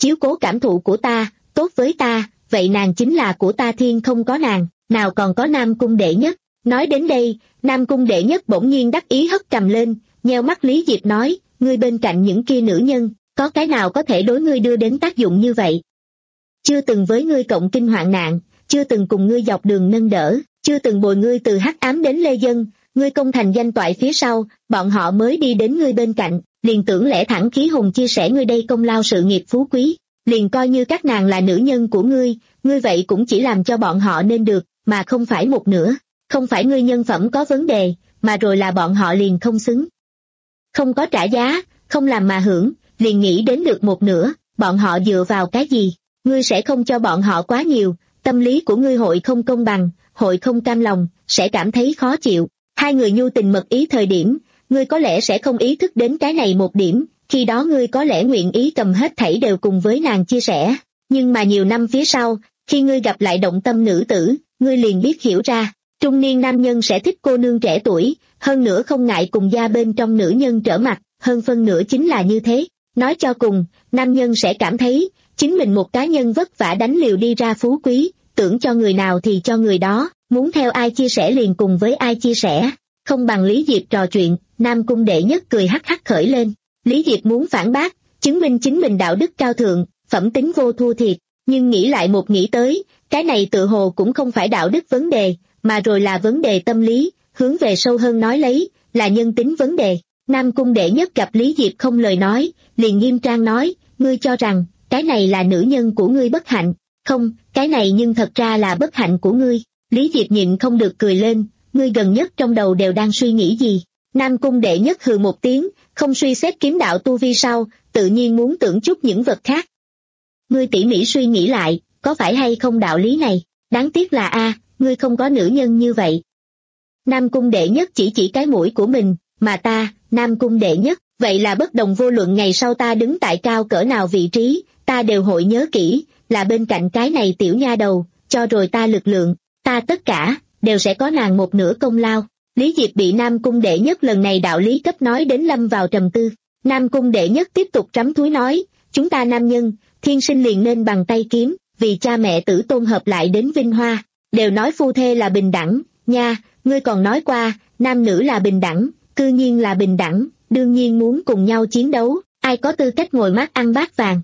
chiếu cố cảm thụ của ta, tốt với ta, vậy nàng chính là của ta, thiên không có nàng, nào còn có Nam Cung đệ nhất. Nói đến đây, Nam Cung đệ nhất bỗng nhiên đắc ý hất cầm lên, nheo mắt Lý Diệp nói, ngươi bên cạnh những kia nữ nhân, có cái nào có thể đối ngươi đưa đến tác dụng như vậy? Chưa từng với ngươi cộng kinh hoạn nạn, chưa từng cùng ngươi dọc đường nâng đỡ, chưa từng bồi ngươi từ hắc ám đến lê dân, ngươi công thành danh toại phía sau, bọn họ mới đi đến ngươi bên cạnh, liền tưởng lẽ thẳng khí hùng chia sẻ ngươi đây công lao sự nghiệp phú quý, liền coi như các nàng là nữ nhân của ngươi, ngươi vậy cũng chỉ làm cho bọn họ nên được, mà không phải một nửa, không phải ngươi nhân phẩm có vấn đề, mà rồi là bọn họ liền không xứng. Không có trả giá, không làm mà hưởng, liền nghĩ đến được một nửa, bọn họ dựa vào cái gì? Ngươi sẽ không cho bọn họ quá nhiều, tâm lý của ngươi hội không công bằng, hội không cam lòng, sẽ cảm thấy khó chịu. Hai người nhu tình mật ý thời điểm, ngươi có lẽ sẽ không ý thức đến cái này một điểm, khi đó ngươi có lẽ nguyện ý cầm hết thảy đều cùng với nàng chia sẻ. Nhưng mà nhiều năm phía sau, khi ngươi gặp lại động tâm nữ tử, ngươi liền biết hiểu ra, trung niên nam nhân sẽ thích cô nương trẻ tuổi, hơn nữa không ngại cùng gia bên trong nữ nhân trở mặt, hơn phân nửa chính là như thế. Nói cho cùng, nam nhân sẽ cảm thấy, chính mình một cá nhân vất vả đánh liều đi ra phú quý, tưởng cho người nào thì cho người đó, muốn theo ai chia sẻ liền cùng với ai chia sẻ, không bằng Lý Diệp trò chuyện. Nam Cung đệ nhất cười hắc hắc khởi lên, Lý Diệp muốn phản bác, chứng minh chính mình đạo đức cao thượng, phẩm tính vô thua thiệt, nhưng nghĩ lại một nghĩ tới, cái này tự hồ cũng không phải đạo đức vấn đề, mà rồi là vấn đề tâm lý, hướng về sâu hơn nói lấy, là nhân tính vấn đề. Nam Cung đệ nhất gặp Lý Diệp không lời nói, liền nghiêm trang nói, ngươi cho rằng, cái này là nữ nhân của ngươi bất hạnh, không, cái này nhưng thật ra là bất hạnh của ngươi. Lý Diệp nhịn không được cười lên, ngươi gần nhất trong đầu đều đang suy nghĩ gì? Nam Cung đệ nhất hừ một tiếng, không suy xét kiếm đạo tu vi sau, tự nhiên muốn tưởng chút những vật khác. Ngươi tỉ mỉ suy nghĩ lại, có phải hay không đạo lý này? Đáng tiếc là a, ngươi không có nữ nhân như vậy. Nam Cung đệ nhất chỉ chỉ cái mũi của mình, mà ta, Nam Cung đệ nhất, vậy là bất đồng, vô luận ngày sau ta đứng tại cao cỡ nào vị trí, ta đều hội nhớ kỹ, là bên cạnh cái này tiểu nha đầu, cho rồi ta lực lượng, ta tất cả, đều sẽ có nàng một nửa công lao. Lý Diệp bị Nam Cung đệ nhất lần này đạo lý cấp nói đến lâm vào trầm tư. Nam Cung đệ nhất tiếp tục trắm thúi nói, chúng ta nam nhân, thiên sinh liền nên bằng tay kiếm, vì cha mẹ tử tôn hợp lại đến vinh hoa, đều nói phu thê là bình đẳng, nha, ngươi còn nói qua, nam nữ là bình đẳng, cư nhiên là bình đẳng, đương nhiên muốn cùng nhau chiến đấu, ai có tư cách ngồi mát ăn bát vàng.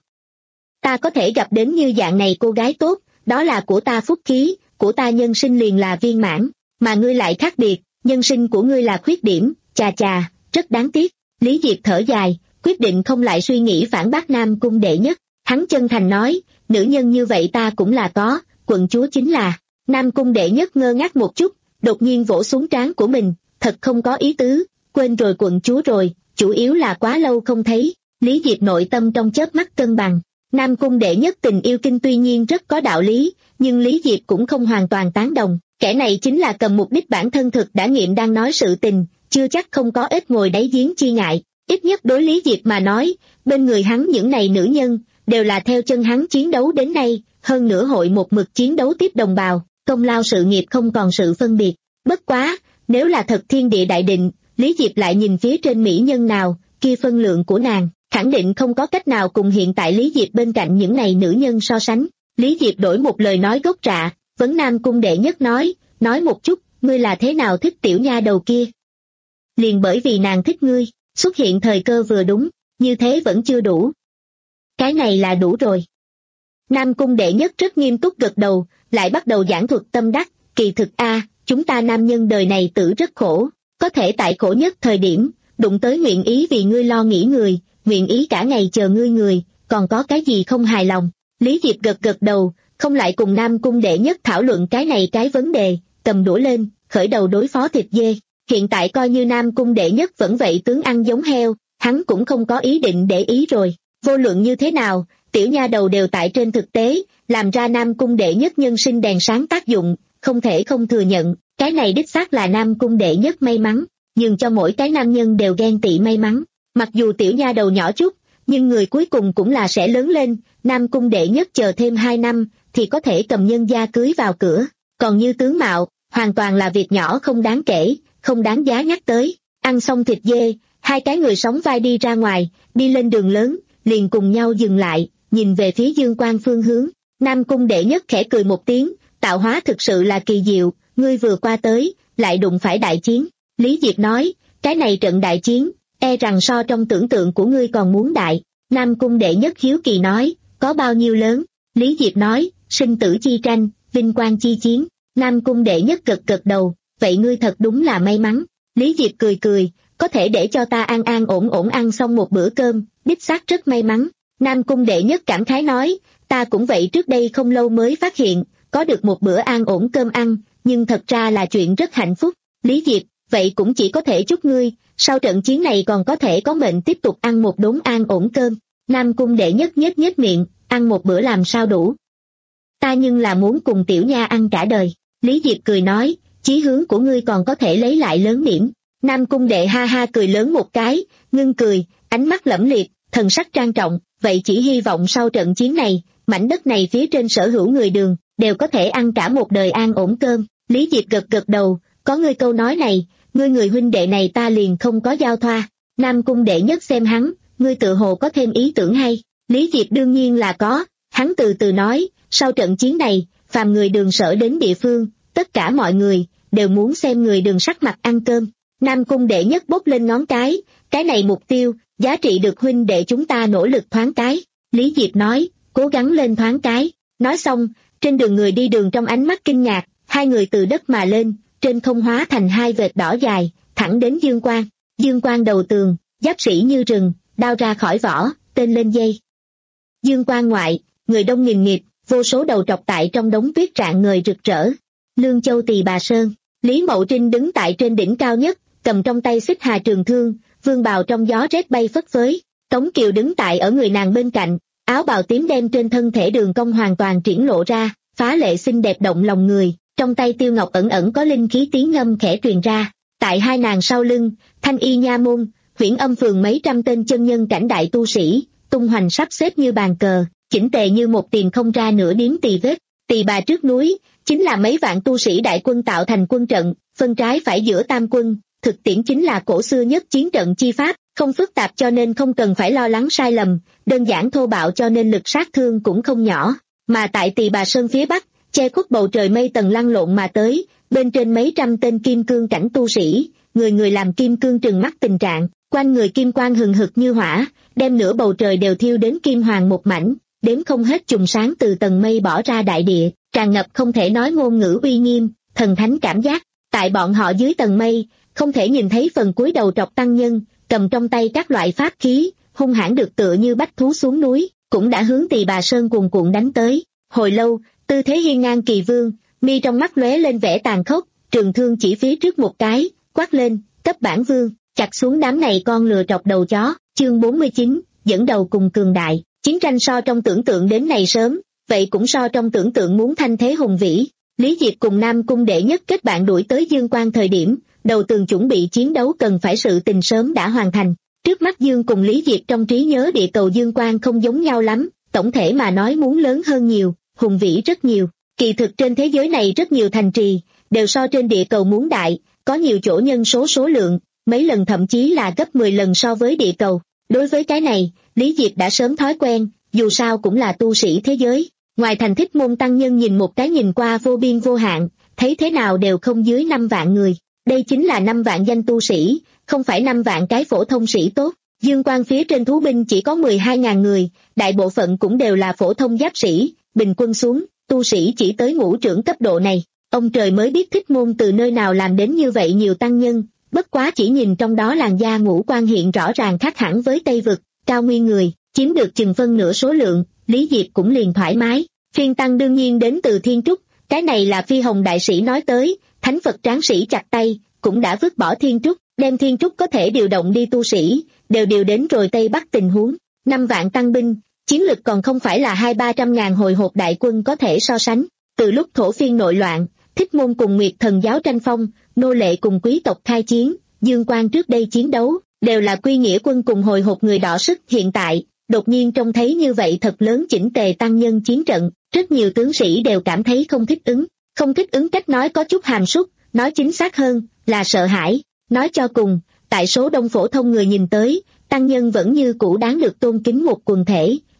Ta có thể gặp đến như dạng này cô gái tốt, đó là của ta phúc khí, của ta nhân sinh liền là viên mãn, mà ngươi lại khác biệt, nhân sinh của ngươi là khuyết điểm, chà chà, rất đáng tiếc. Lý Diệp thở dài, quyết định không lại suy nghĩ phản bác Nam Cung đệ nhất, hắn chân thành nói, nữ nhân như vậy ta cũng là có, quận chúa chính là. Nam Cung đệ nhất ngơ ngác một chút, đột nhiên vỗ xuống trán của mình, thật không có ý tứ, quên rồi quận chúa rồi, chủ yếu là quá lâu không thấy. Lý Diệp nội tâm trong chớp mắt cân bằng. Nam Cung đệ nhất tình yêu kinh tuy nhiên rất có đạo lý, nhưng Lý Diệp cũng không hoàn toàn tán đồng, kẻ này chính là cầm mục đích bản thân thực đã nghiệm đang nói sự tình, chưa chắc không có ít ngồi đáy giếng chi ngại. Ít nhất đối Lý Diệp mà nói, bên người hắn những này nữ nhân, đều là theo chân hắn chiến đấu đến nay, hơn nữa hội một mực chiến đấu tiếp đồng bào, công lao sự nghiệp không còn sự phân biệt. Bất quá, nếu là thật thiên địa đại định, Lý Diệp lại nhìn phía trên mỹ nhân nào, kia phân lượng của nàng, khẳng định không có cách nào cùng hiện tại Lý Diệp bên cạnh những này nữ nhân so sánh. Lý Diệp đổi một lời nói gốc rạ, vấn Nam Cung đệ nhất nói, nói một chút, ngươi là thế nào thích tiểu nha đầu kia? Liền bởi vì nàng thích ngươi, xuất hiện thời cơ vừa đúng, như thế vẫn chưa đủ. Cái này là đủ rồi. Nam Cung đệ nhất rất nghiêm túc gật đầu, lại bắt đầu giảng thuật tâm đắc, kỳ thực a, chúng ta nam nhân đời này tử rất khổ, có thể tại khổ nhất thời điểm, đụng tới nguyện ý vì ngươi lo nghĩ người, nguyện ý cả ngày chờ ngươi người, còn có cái gì không hài lòng. Lý Diệp gật gật đầu, không lại cùng Nam Cung đệ nhất thảo luận cái này cái vấn đề, cầm đũa lên, khởi đầu đối phó thịt dê. Hiện tại coi như Nam Cung đệ nhất vẫn vậy tướng ăn giống heo, hắn cũng không có ý định để ý rồi. Vô luận như thế nào, tiểu nha đầu đều tại trên thực tế, làm ra Nam Cung đệ nhất nhân sinh đèn sáng tác dụng, không thể không thừa nhận, cái này đích xác là Nam Cung đệ nhất may mắn, nhưng cho mỗi cái nam nhân đều ghen tị may mắn. Mặc dù tiểu nha đầu nhỏ chút, nhưng người cuối cùng cũng là sẽ lớn lên, Nam Cung đệ nhất chờ thêm hai năm, thì có thể cầm nhân gia cưới vào cửa, còn như tướng mạo, hoàn toàn là việc nhỏ không đáng kể, không đáng giá nhắc tới. Ăn xong thịt dê, hai cái người sóng vai đi ra ngoài, đi lên đường lớn, liền cùng nhau dừng lại, nhìn về phía Dương Quang phương hướng. Nam Cung Đệ Nhất khẽ cười một tiếng, tạo hóa thực sự là kỳ diệu, ngươi vừa qua tới, lại đụng phải đại chiến. Lý Diệp nói, cái này trận đại chiến, e rằng so trong tưởng tượng của ngươi còn muốn đại. Nam Cung Đệ Nhất hiếu kỳ nói, có bao nhiêu lớn? Lý Diệp nói, sinh tử chi tranh, vinh quang chi chiến. Nam Cung Đệ Nhất gật gật đầu, vậy ngươi thật đúng là may mắn. Lý Diệp cười cười, có thể để cho ta an an ổn ổn ăn xong một bữa cơm, đích xác rất may mắn. Nam Cung Đệ Nhất cảm khái nói, ta cũng vậy, trước đây không lâu mới phát hiện, có được một bữa an ổn cơm ăn, nhưng thật ra là chuyện rất hạnh phúc. Lý Diệp, vậy cũng chỉ có thể chúc ngươi, sau trận chiến này còn có thể có mệnh tiếp tục ăn một đốn an ổn cơm. Nam Cung Đệ Nhất nhếch nhếch miệng, ăn một bữa làm sao đủ. Ta nhưng là muốn cùng tiểu nha ăn cả đời. Lý Diệp cười nói, chí hướng của ngươi còn có thể lấy lại lớn điểm. Nam Cung Đệ ha ha cười lớn một cái, ngưng cười, ánh mắt lẫm liệt, thần sắc trang trọng, vậy chỉ hy vọng sau trận chiến này, mảnh đất này phía trên sở hữu người Đường, đều có thể ăn cả một đời an ổn cơm. Lý Diệp gật gật đầu, có ngươi câu nói này, ngươi người huynh đệ này ta liền không có giao thoa. Nam Cung Đệ Nhất xem hắn, ngươi tự hồ có thêm ý tưởng hay. Lý Diệp đương nhiên là có, hắn từ từ nói, sau trận chiến này, phàm người Đường sở đến địa phương, tất cả mọi người, đều muốn xem người Đường sắc mặt ăn cơm. Nam Cung Đệ Nhất bốc lên ngón cái, cái này mục tiêu, giá trị được huynh đệ chúng ta nỗ lực thoáng cái. Lý Diệp nói, cố gắng lên thoáng cái. Nói xong, trên đường người đi đường trong ánh mắt kinh ngạc, hai người từ đất mà lên, trên không hóa thành hai vệt đỏ dài, thẳng đến Dương Quang. Dương Quang đầu tường, giáp sĩ như rừng, đao ra khỏi vỏ, tên lên dây. Dương Quang ngoại, người đông nghìn nghịt, vô số đầu trọc tại trong đống tuyết rạng ngời rực rỡ. Lương Châu Tỳ Bà Sơn, Lý Mậu Trinh đứng tại trên đỉnh cao nhất, cầm trong tay xích hà trường thương, vương bào trong gió rét bay phất phới. Tống Kiều đứng tại ở người nàng bên cạnh, áo bào tím đen trên thân thể Đường Cong hoàn toàn triển lộ ra, phá lệ xinh đẹp động lòng người, trong tay tiêu ngọc ẩn ẩn có linh khí tiếng ngâm khẽ truyền ra. Tại hai nàng sau lưng, Thanh Y Nha Môn, Huyễn Âm Phường mấy trăm tên chân nhân cảnh đại tu sĩ, tung hoành sắp xếp như bàn cờ, chỉnh tề như một tìm không ra nửa điếm tì vết. Tỳ Bà trước núi, chính là mấy vạn tu sĩ đại quân tạo thành quân trận, phân trái phải giữa tam quân, thực tiễn chính là cổ xưa nhất chiến trận chi pháp, không phức tạp cho nên không cần phải lo lắng sai lầm, đơn giản thô bạo cho nên lực sát thương cũng không nhỏ. Mà tại Tỳ Bà Sơn phía bắc, che khuất bầu trời mây tầng lăn lộn mà tới, bên trên mấy trăm tên kim cương cảnh tu sĩ, người người làm kim cương trừng mắt tình trạng, quanh người kim quang hừng hực như hỏa, đem nửa bầu trời đều thiêu đến kim hoàng một mảnh, đếm không hết chùm sáng từ tầng mây bỏ ra đại địa, tràn ngập không thể nói ngôn ngữ uy nghiêm, thần thánh cảm giác. Tại bọn họ dưới tầng mây, không thể nhìn thấy phần cuối đầu trọc tăng nhân, cầm trong tay các loại pháp khí, hung hãn được tựa như bách thú xuống núi, cũng đã hướng Tỳ Bà Sơn cuồn cuộn đánh tới. Hồi lâu, tư thế hiên ngang kỳ vương, mi trong mắt lóe lên vẻ tàn khốc, trường thương chỉ phía trước một cái, quát lên, cấp bản vương, chặt xuống đám này con lừa trọc đầu chó. Chương bốn mươi chín, dẫn đầu cùng cường đại. Chiến tranh so trong tưởng tượng đến này sớm, vậy cũng so trong tưởng tượng muốn thanh thế hùng vĩ. Lý Diệp cùng Nam Cung Đệ Nhất kết bạn đuổi tới Dương Quang thời điểm, đầu tường chuẩn bị chiến đấu cần phải sự tình sớm đã hoàn thành. Trước mắt Dương cùng Lý Diệp trong trí nhớ địa cầu Dương Quang không giống nhau lắm, tổng thể mà nói muốn lớn hơn nhiều, hùng vĩ rất nhiều. Kỳ thực trên thế giới này rất nhiều thành trì, đều so trên địa cầu muốn đại, có nhiều chỗ nhân số số lượng, mấy lần thậm chí là gấp mười lần so với địa cầu. Đối với cái này, Lý Diệp đã sớm thói quen, dù sao cũng là tu sĩ thế giới. Ngoài thành Thích Môn tăng nhân nhìn một cái nhìn qua vô biên vô hạn, thấy thế nào đều không dưới năm vạn người. Đây chính là năm vạn danh tu sĩ, không phải năm vạn cái phổ thông sĩ tốt. Dương Quang phía trên thú binh chỉ có mười hai ngàn người, đại bộ phận cũng đều là phổ thông giáp sĩ, bình quân xuống, tu sĩ chỉ tới ngũ trưởng cấp độ này. Ông trời mới biết Thích Môn từ nơi nào làm đến như vậy nhiều tăng nhân, bất quá chỉ nhìn trong đó làn da ngũ quan hiện rõ ràng khác hẳn với Tây Vực, cao nguyên người, chiếm được chừng phân nửa số lượng, Lý Diệp cũng liền thoải mái. Phiên tăng đương nhiên đến từ Thiên Trúc, cái này là Phi Hồng đại sĩ nói tới, thánh Phật tráng sĩ chặt tay, cũng đã vứt bỏ Thiên Trúc, đem Thiên Trúc có thể điều động đi tu sĩ, đều điều đến rồi Tây Bắc tình huống. Năm vạn tăng binh, chiến lực còn không phải là hai ba trăm ngàn hồi hộp đại quân có thể so sánh. Từ lúc thổ phiên nội loạn, Thích Môn cùng Nguyệt Thần giáo tranh phong, nô lệ cùng quý tộc khai chiến, Dương Quang trước đây chiến đấu, đều là quy nghĩa quân cùng hồi hộp người đỏ sức. Hiện tại, đột nhiên trông thấy như vậy thật lớn chỉnh tề tăng nhân chiến trận, rất nhiều tướng sĩ đều cảm thấy không thích ứng. Không thích ứng cách nói có chút hàm súc, nói chính xác hơn, là sợ hãi. Nói cho cùng, tại số đông phổ thông người nhìn tới, tăng nhân vẫn như cũ đáng được tôn kính một quần thể,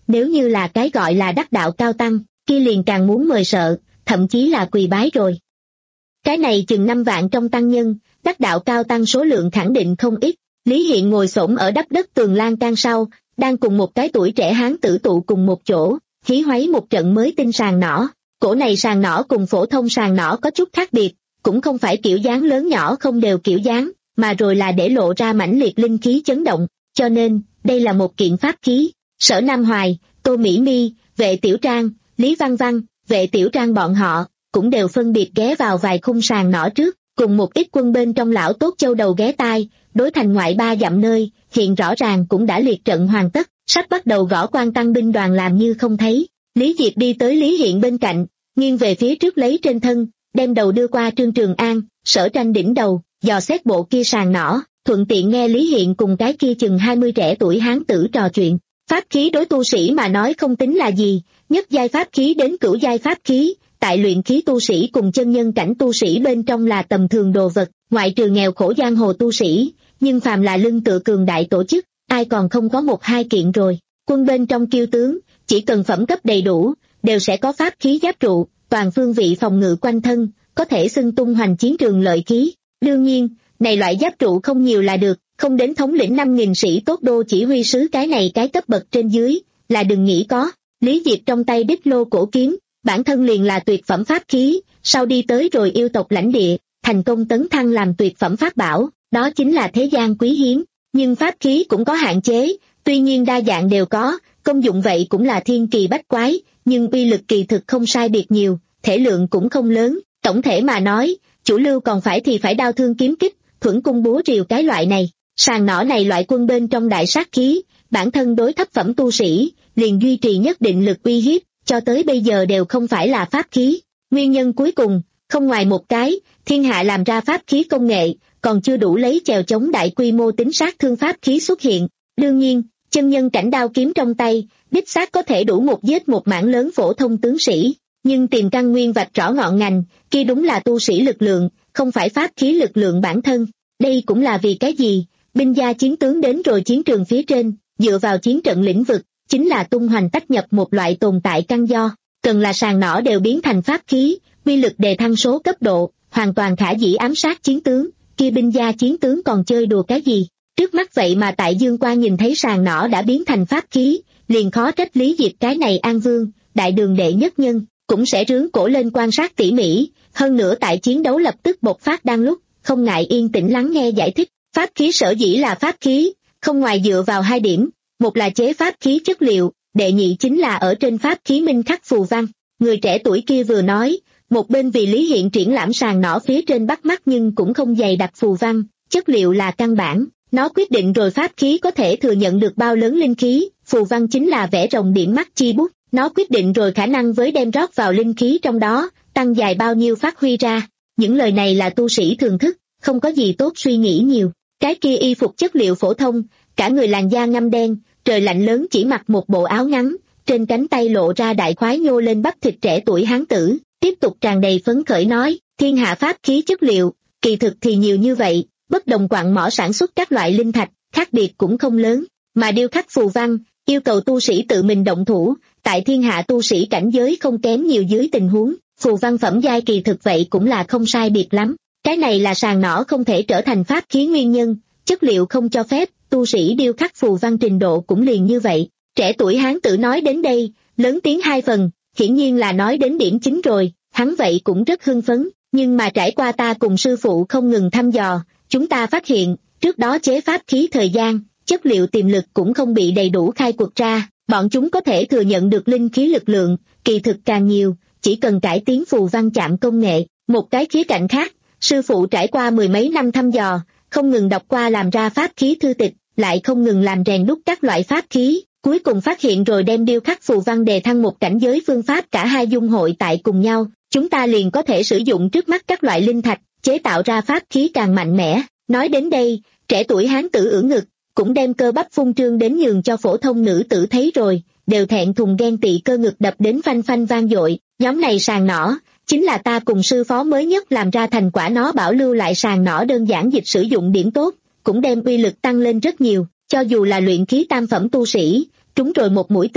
nếu như là cái gọi là đắc đạo cao tăng, kia liền càng muốn mời sợ, thậm chí là quỳ bái rồi. Cái này chừng năm vạn trong tăng nhân, đắc đạo cao tăng số lượng khẳng định không ít. Lý Hiện ngồi xổm ở đắp đất tường lan can sau, đang cùng một cái tuổi trẻ hán tử tụ cùng một chỗ, hí hoáy một trận mới tinh sàng nỏ. Cổ này sàng nỏ cùng phổ thông sàng nỏ có chút khác biệt, cũng không phải kiểu dáng lớn nhỏ không đều kiểu dáng, mà rồi là để lộ ra mãnh liệt linh khí chấn động, cho nên, đây là một kiện pháp khí. Sở Nam Hoài, Tô Mỹ Mi, Vệ Tiểu Trang, Lý Văn Văn, Vệ Tiểu Trang bọn họ, cũng đều phân biệt ghé vào vài khung sàng nỏ trước, cùng một ít quân bên trong lão tốt châu đầu ghé tai, đối thành ngoại ba dặm nơi, hiện rõ ràng cũng đã liệt trận hoàn tất, sắp bắt đầu gõ quan tăng binh đoàn làm như không thấy. Lý Diệp đi tới Lý Hiện bên cạnh, nghiêng về phía trước lấy trên thân, đem đầu đưa qua Trương Trường An, Sở Tranh đỉnh đầu, dò xét bộ kia sàng nỏ, thuận tiện nghe Lý Hiện cùng cái kia chừng hai mươi trẻ tuổi hán tử trò chuyện. Pháp khí đối tu sĩ mà nói không tính là gì, nhất giai pháp khí đến cửu giai pháp khí, tại luyện khí tu sĩ cùng chân nhân cảnh tu sĩ bên trong là tầm thường đồ vật, ngoại trừ nghèo khổ giang hồ tu sĩ, nhưng phàm là lưng tựa cường đại tổ chức, ai còn không có một hai kiện rồi. Quân bên trong kiêu tướng, chỉ cần phẩm cấp đầy đủ, đều sẽ có pháp khí giáp trụ, toàn phương vị phòng ngự quanh thân, có thể xưng tung hoành chiến trường lợi khí. Đương nhiên, này loại giáp trụ không nhiều là được, không đến thống lĩnh năm nghìn sĩ tốt đô chỉ huy sứ cái này cái cấp bậc trên dưới, là đừng nghĩ có. Lý Diệp trong tay đích lô cổ kiếm, bản thân liền là tuyệt phẩm pháp khí, sau đi tới rồi yêu tộc lãnh địa, thành công tấn thăng làm tuyệt phẩm pháp bảo, đó chính là thế gian quý hiếm. Nhưng pháp khí cũng có hạn chế, tuy nhiên đa dạng đều có, công dụng vậy cũng là thiên kỳ bách quái, nhưng uy lực kỳ thực không sai biệt nhiều, thể lượng cũng không lớn. Tổng thể mà nói, chủ lưu còn phải thì phải đao thương kiếm kích, thuẫn cung búa rìu cái loại này. Sàng nỏ này loại quân bên trong đại sát khí, bản thân đối thấp phẩm tu sĩ, liền duy trì nhất định lực uy hiếp, cho tới bây giờ đều không phải là pháp khí. Nguyên nhân cuối cùng, không ngoài một cái, thiên hạ làm ra pháp khí công nghệ, còn chưa đủ lấy chèo chống đại quy mô tính sát thương pháp khí xuất hiện. Đương nhiên, chân nhân cảnh đao kiếm trong tay, đích xác có thể đủ một giết một mảng lớn phổ thông tướng sĩ, nhưng tìm căn nguyên vạch rõ ngọn ngành, kia đúng là tu sĩ lực lượng, không phải pháp khí lực lượng bản thân. Đây cũng là vì cái gì, binh gia chiến tướng đến rồi chiến trường phía trên, dựa vào chiến trận lĩnh vực, chính là tung hoành tách nhập một loại tồn tại căn do, cần là sàng nỏ đều biến thành pháp khí, uy lực đề thăng số cấp độ, hoàn toàn khả dĩ ám sát chiến tướng, kia binh gia chiến tướng còn chơi đùa cái gì. Trước mắt vậy mà tại Dương Qua nhìn thấy sàng nỏ đã biến thành pháp khí, liền khó trách Lý Diệp cái này An Vương, đại đường đệ nhất nhân, cũng sẽ rướn cổ lên quan sát tỉ mỉ, hơn nữa tại chiến đấu lập tức bộc phát đang lúc, không ngại yên tĩnh lắng nghe giải thích. Pháp khí sở dĩ là pháp khí, không ngoài dựa vào hai điểm, một là chế pháp khí chất liệu, đệ nhị chính là ở trên pháp khí minh khắc phù văn. Người trẻ tuổi kia vừa nói, một bên vì Lý Hiện triển lãm sàng nỏ phía trên bắt mắt nhưng cũng không dày đặc phù văn, chất liệu là căn bản, nó quyết định rồi pháp khí có thể thừa nhận được bao lớn linh khí, phù văn chính là vẽ rồng điểm mắt chi bút, nó quyết định rồi khả năng với đem rót vào linh khí trong đó, tăng dài bao nhiêu phát huy ra. Những lời này là tu sĩ thường thức, không có gì tốt suy nghĩ nhiều. Cái kia y phục chất liệu phổ thông, cả người làn da ngăm đen, trời lạnh lớn chỉ mặc một bộ áo ngắn, trên cánh tay lộ ra đại khoái nhô lên bắp thịt trẻ tuổi hán tử, tiếp tục tràn đầy phấn khởi nói, thiên hạ pháp khí chất liệu, kỳ thực thì nhiều như vậy, bất đồng quặng mỏ sản xuất các loại linh thạch, khác biệt cũng không lớn, mà điêu khắc phù văn, yêu cầu tu sĩ tự mình động thủ, tại thiên hạ tu sĩ cảnh giới không kém nhiều dưới tình huống, phù văn phẩm giai kỳ thực vậy cũng là không sai biệt lắm. Cái này là sàng nỏ không thể trở thành pháp khí nguyên nhân, chất liệu không cho phép, tu sĩ điêu khắc phù văn trình độ cũng liền như vậy. Trẻ tuổi hán tử nói đến đây, lớn tiếng hai phần, hiển nhiên là nói đến điểm chính rồi, hắn vậy cũng rất hưng phấn, nhưng mà trải qua ta cùng sư phụ không ngừng thăm dò, chúng ta phát hiện, trước đó chế pháp khí thời gian, chất liệu tiềm lực cũng không bị đầy đủ khai quật ra, bọn chúng có thể thừa nhận được linh khí lực lượng, kỳ thực càng nhiều, chỉ cần cải tiến phù văn chạm công nghệ. Một cái khía cạnh khác, sư phụ trải qua mười mấy năm thăm dò, không ngừng đọc qua làm ra pháp khí thư tịch, lại không ngừng làm rèn đúc các loại pháp khí, cuối cùng phát hiện rồi đem điêu khắc phù văn đề thăng một cảnh giới phương pháp cả hai dung hội tại cùng nhau, chúng ta liền có thể sử dụng trước mắt các loại linh thạch, chế tạo ra pháp khí càng mạnh mẽ. Nói đến đây, trẻ tuổi hán tử ưỡn ngực, cũng đem cơ bắp phun trương đến nhường cho phổ thông nữ tử thấy rồi, đều thẹn thùng ghen tị cơ ngực đập đến phanh phanh vang dội. Nhóm này sàng nỏ, chính là ta cùng sư phó mới nhất làm ra thành quả, nó bảo lưu lại sàng nỏ đơn giản dịch sử dụng điểm tốt, cũng đem uy lực tăng lên rất nhiều, cho dù là luyện khí tam phẩm tu sĩ, trúng rồi một mũi tên,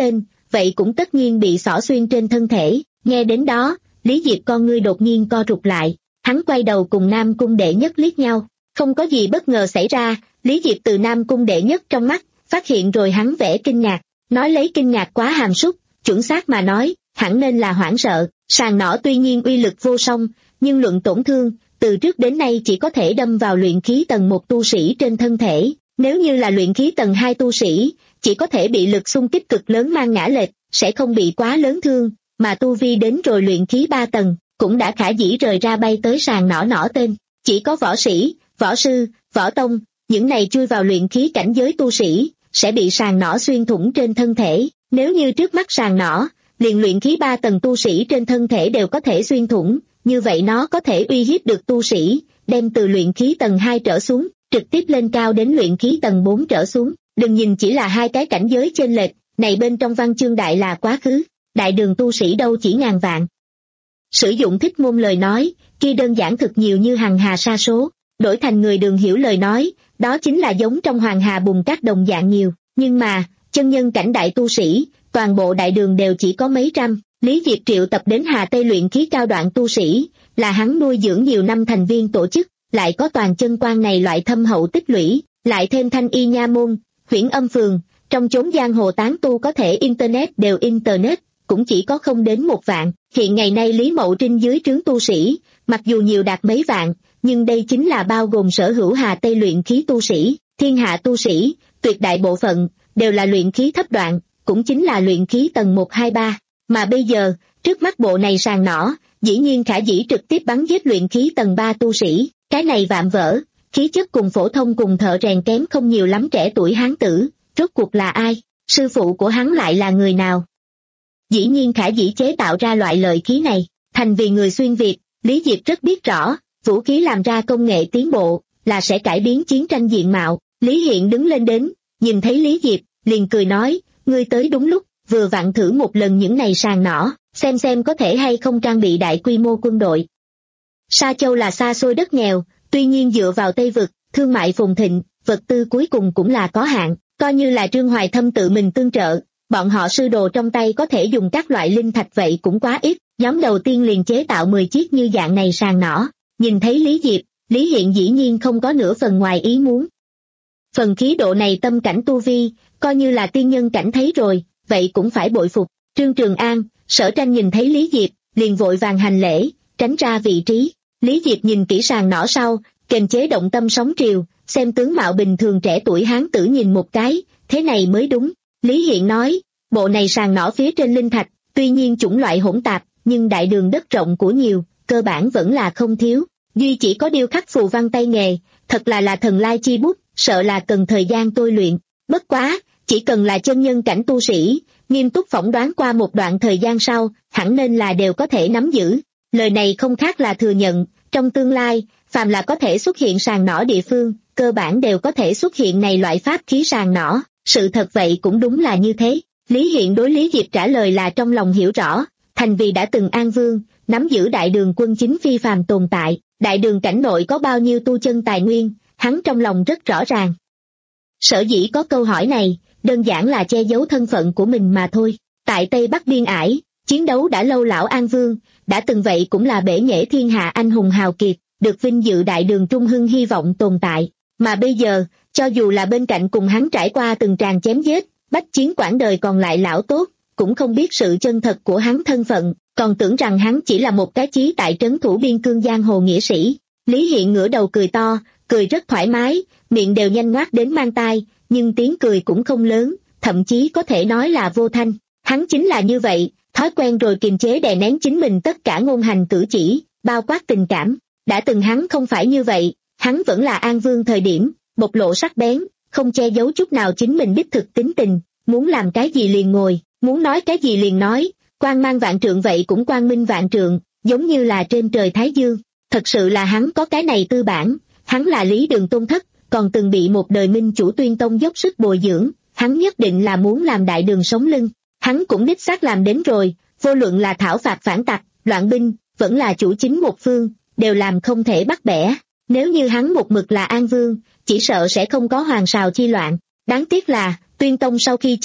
vậy cũng tất nhiên bị xỏ xuyên trên thân thể. Nghe đến đó, Lý Diệp con ngươi đột nhiên co rụt lại, hắn quay đầu cùng Nam Cung Đệ Nhất liếc nhau. Không có gì bất ngờ xảy ra, Lý Diệp từ Nam Cung Đệ Nhất trong mắt phát hiện rồi hắn vẻ kinh ngạc, nói lấy kinh ngạc quá hàm súc, chuẩn xác mà nói, hẳn nên là hoảng sợ. Sàng nỏ tuy nhiên uy lực vô song, nhưng luận tổn thương, từ trước đến nay chỉ có thể đâm vào luyện khí tầng một tu sĩ trên thân thể, nếu như là luyện khí tầng hai tu sĩ, chỉ có thể bị lực xung kích cực lớn mang ngã lệch, sẽ không bị quá lớn thương, mà tu vi đến rồi luyện khí ba tầng, cũng đã khả dĩ rời ra bay tới sàng nỏ nỏ tên. Chỉ có võ sĩ, võ sư, võ tông, những này chui vào luyện khí cảnh giới tu sĩ, sẽ bị sàng nỏ xuyên thủng trên thân thể. Nếu như trước mắt sàng nỏ, liền luyện khí ba tầng tu sĩ trên thân thể đều có thể xuyên thủng, như vậy nó có thể uy hiếp được tu sĩ, đem từ luyện khí tầng hai trở xuống, trực tiếp lên cao đến luyện khí tầng bốn trở xuống. Đừng nhìn chỉ là hai cái cảnh giới chênh lệch, này bên trong văn chương đại là quá khứ, đại đường tu sĩ đâu chỉ ngàn vạn. Sử dụng thích ngôn lời nói, kia đơn giản thực nhiều như hằng hà sa số, đổi thành người đường hiểu lời nói, đó chính là giống trong hoàng hà bùn cát đồng dạng nhiều, nhưng mà, chân nhân cảnh đại tu sĩ, toàn bộ đại đường đều chỉ có mấy trăm. Lý Diệp triệu tập đến Hà Tây luyện khí cao đoạn tu sĩ, là hắn nuôi dưỡng nhiều năm thành viên tổ chức, lại có toàn chân quan này loại thâm hậu tích lũy, lại thêm Thanh Y Nha Môn, Huyễn Âm Phường, trong chốn giang hồ tán tu có thể internet đều internet, cũng chỉ có không đến một vạn. Hiện ngày nay Lý Mậu Trinh dưới trướng tu sĩ, mặc dù nhiều đạt mấy vạn, nhưng đây chính là bao gồm sở hữu Hà Tây luyện khí tu sĩ, thiên hạ tu sĩ, tuyệt đại bộ phận, đều là luyện khí thấp đoạn, cũng chính là luyện khí tầng một hai ba. Mà bây giờ, trước mắt bộ này sàng nỏ, dĩ nhiên khả dĩ trực tiếp bắn giết luyện khí tầng ba tu sĩ, cái này vạm vỡ, khí chất cùng phổ thông cùng thợ rèn kém không nhiều lắm trẻ tuổi hán tử, rốt cuộc là ai, sư phụ của hắn lại là người nào? Dĩ nhiên khả dĩ chế tạo ra loại lợi khí này, thành vì người xuyên Việt, Lý Diệp rất biết rõ, vũ khí làm ra công nghệ tiến bộ, là sẽ cải biến chiến tranh diện mạo. Lý Hiện đứng lên đến, nhìn thấy Lý Diệp, liền cười nói, ngươi tới đúng lúc, vừa vặn thử một lần những này sàng nỏ, xem xem có thể hay không trang bị đại quy mô quân đội. Sa Châu là xa xôi đất nghèo, tuy nhiên dựa vào Tây Vực, thương mại phồn thịnh, vật tư cuối cùng cũng là có hạn, coi như là Trương Hoài Thâm tự mình tương trợ, bọn họ sư đồ trong tay có thể dùng các loại linh thạch vậy cũng quá ít, nhóm đầu tiên liền chế tạo mười chiếc như dạng này sàng nỏ. Nhìn thấy Lý Diệp, Lý Hiện dĩ nhiên không có nửa phần ngoài ý muốn. Phần khí độ này tâm cảnh tu vi, coi như là tiên nhân cảnh thấy rồi, vậy cũng phải bội phục. Trương Trường An, Sở Tranh nhìn thấy Lý Diệp, liền vội vàng hành lễ, tránh ra vị trí. Lý Diệp nhìn kỹ sàng nỏ sau, kềm chế động tâm sóng triều, xem tướng mạo bình thường trẻ tuổi hán tử nhìn một cái, thế này mới đúng. Lý Hiện nói, bộ này sàng nỏ phía trên linh thạch, tuy nhiên chủng loại hỗn tạp, nhưng đại đường đất rộng của nhiều, cơ bản vẫn là không thiếu. Duy chỉ có điêu khắc phù văn tay nghề, thật là là thần lai chi bút, sợ là cần thời gian tôi luyện. Bất quá, chỉ cần là chân nhân cảnh tu sĩ, nghiêm túc phỏng đoán qua một đoạn thời gian sau, hẳn nên là đều có thể nắm giữ. Lời này không khác là thừa nhận, trong tương lai, phàm là có thể xuất hiện sàng nỏ địa phương, cơ bản đều có thể xuất hiện này loại pháp khí sàng nỏ. Sự thật vậy cũng đúng là như thế. Lý Hiện đối Lý Diệp trả lời là trong lòng hiểu rõ, thành vì đã từng an vương, nắm giữ đại đường quân chính phi phàm tồn tại, đại đường cảnh nội có bao nhiêu tu chân tài nguyên, hắn trong lòng rất rõ ràng. Sở dĩ có câu hỏi này, đơn giản là che giấu thân phận của mình mà thôi. Tại Tây Bắc Biên Ải, chiến đấu đã lâu lão An Vương, đã từng vậy cũng là bể nghệ thiên hạ anh hùng hào kiệt, được vinh dự đại đường trung hưng hy vọng tồn tại. Mà bây giờ, cho dù là bên cạnh cùng hắn trải qua từng tràng chém giết, bách chiến quãng đời còn lại lão tốt, cũng không biết sự chân thật của hắn thân phận, còn tưởng rằng hắn chỉ là một cái chí tại trấn thủ biên cương giang hồ nghĩa sĩ. Lý Hiện ngửa đầu cười to, cười rất thoải mái, miệng đều nhanh ngoác đến mang tai, nhưng tiếng cười cũng không lớn, thậm chí có thể nói là vô thanh. Hắn chính là như vậy, thói quen rồi kiềm chế đè nén chính mình tất cả ngôn hành cử chỉ, bao quát tình cảm. Đã từng hắn không phải như vậy, hắn vẫn là An Vương thời điểm, bộc lộ sắc bén, không che giấu chút nào chính mình đích thực tính tình, muốn làm cái gì liền ngồi, muốn nói cái gì liền nói, quang mang vạn trượng vậy cũng quang minh vạn trượng, giống như là trên trời Thái Dương. Thật sự là hắn có cái này tư bản, hắn là Lý Đường Tôn thất, còn từng bị một đời minh chủ Tuyên Tông dốc sức bồi dưỡng, hắn nhất định là muốn làm đại đường sống lưng. Hắn cũng đích xác làm đến rồi, vô luận là thảo phạt phản tặc, loạn binh, vẫn là chủ chính một phương, đều làm không thể bắt bẻ. Nếu như hắn một mực là An Vương, chỉ sợ sẽ không có hoàng sào chi loạn. Đáng tiếc là, Tuyên Tông sau khi chết,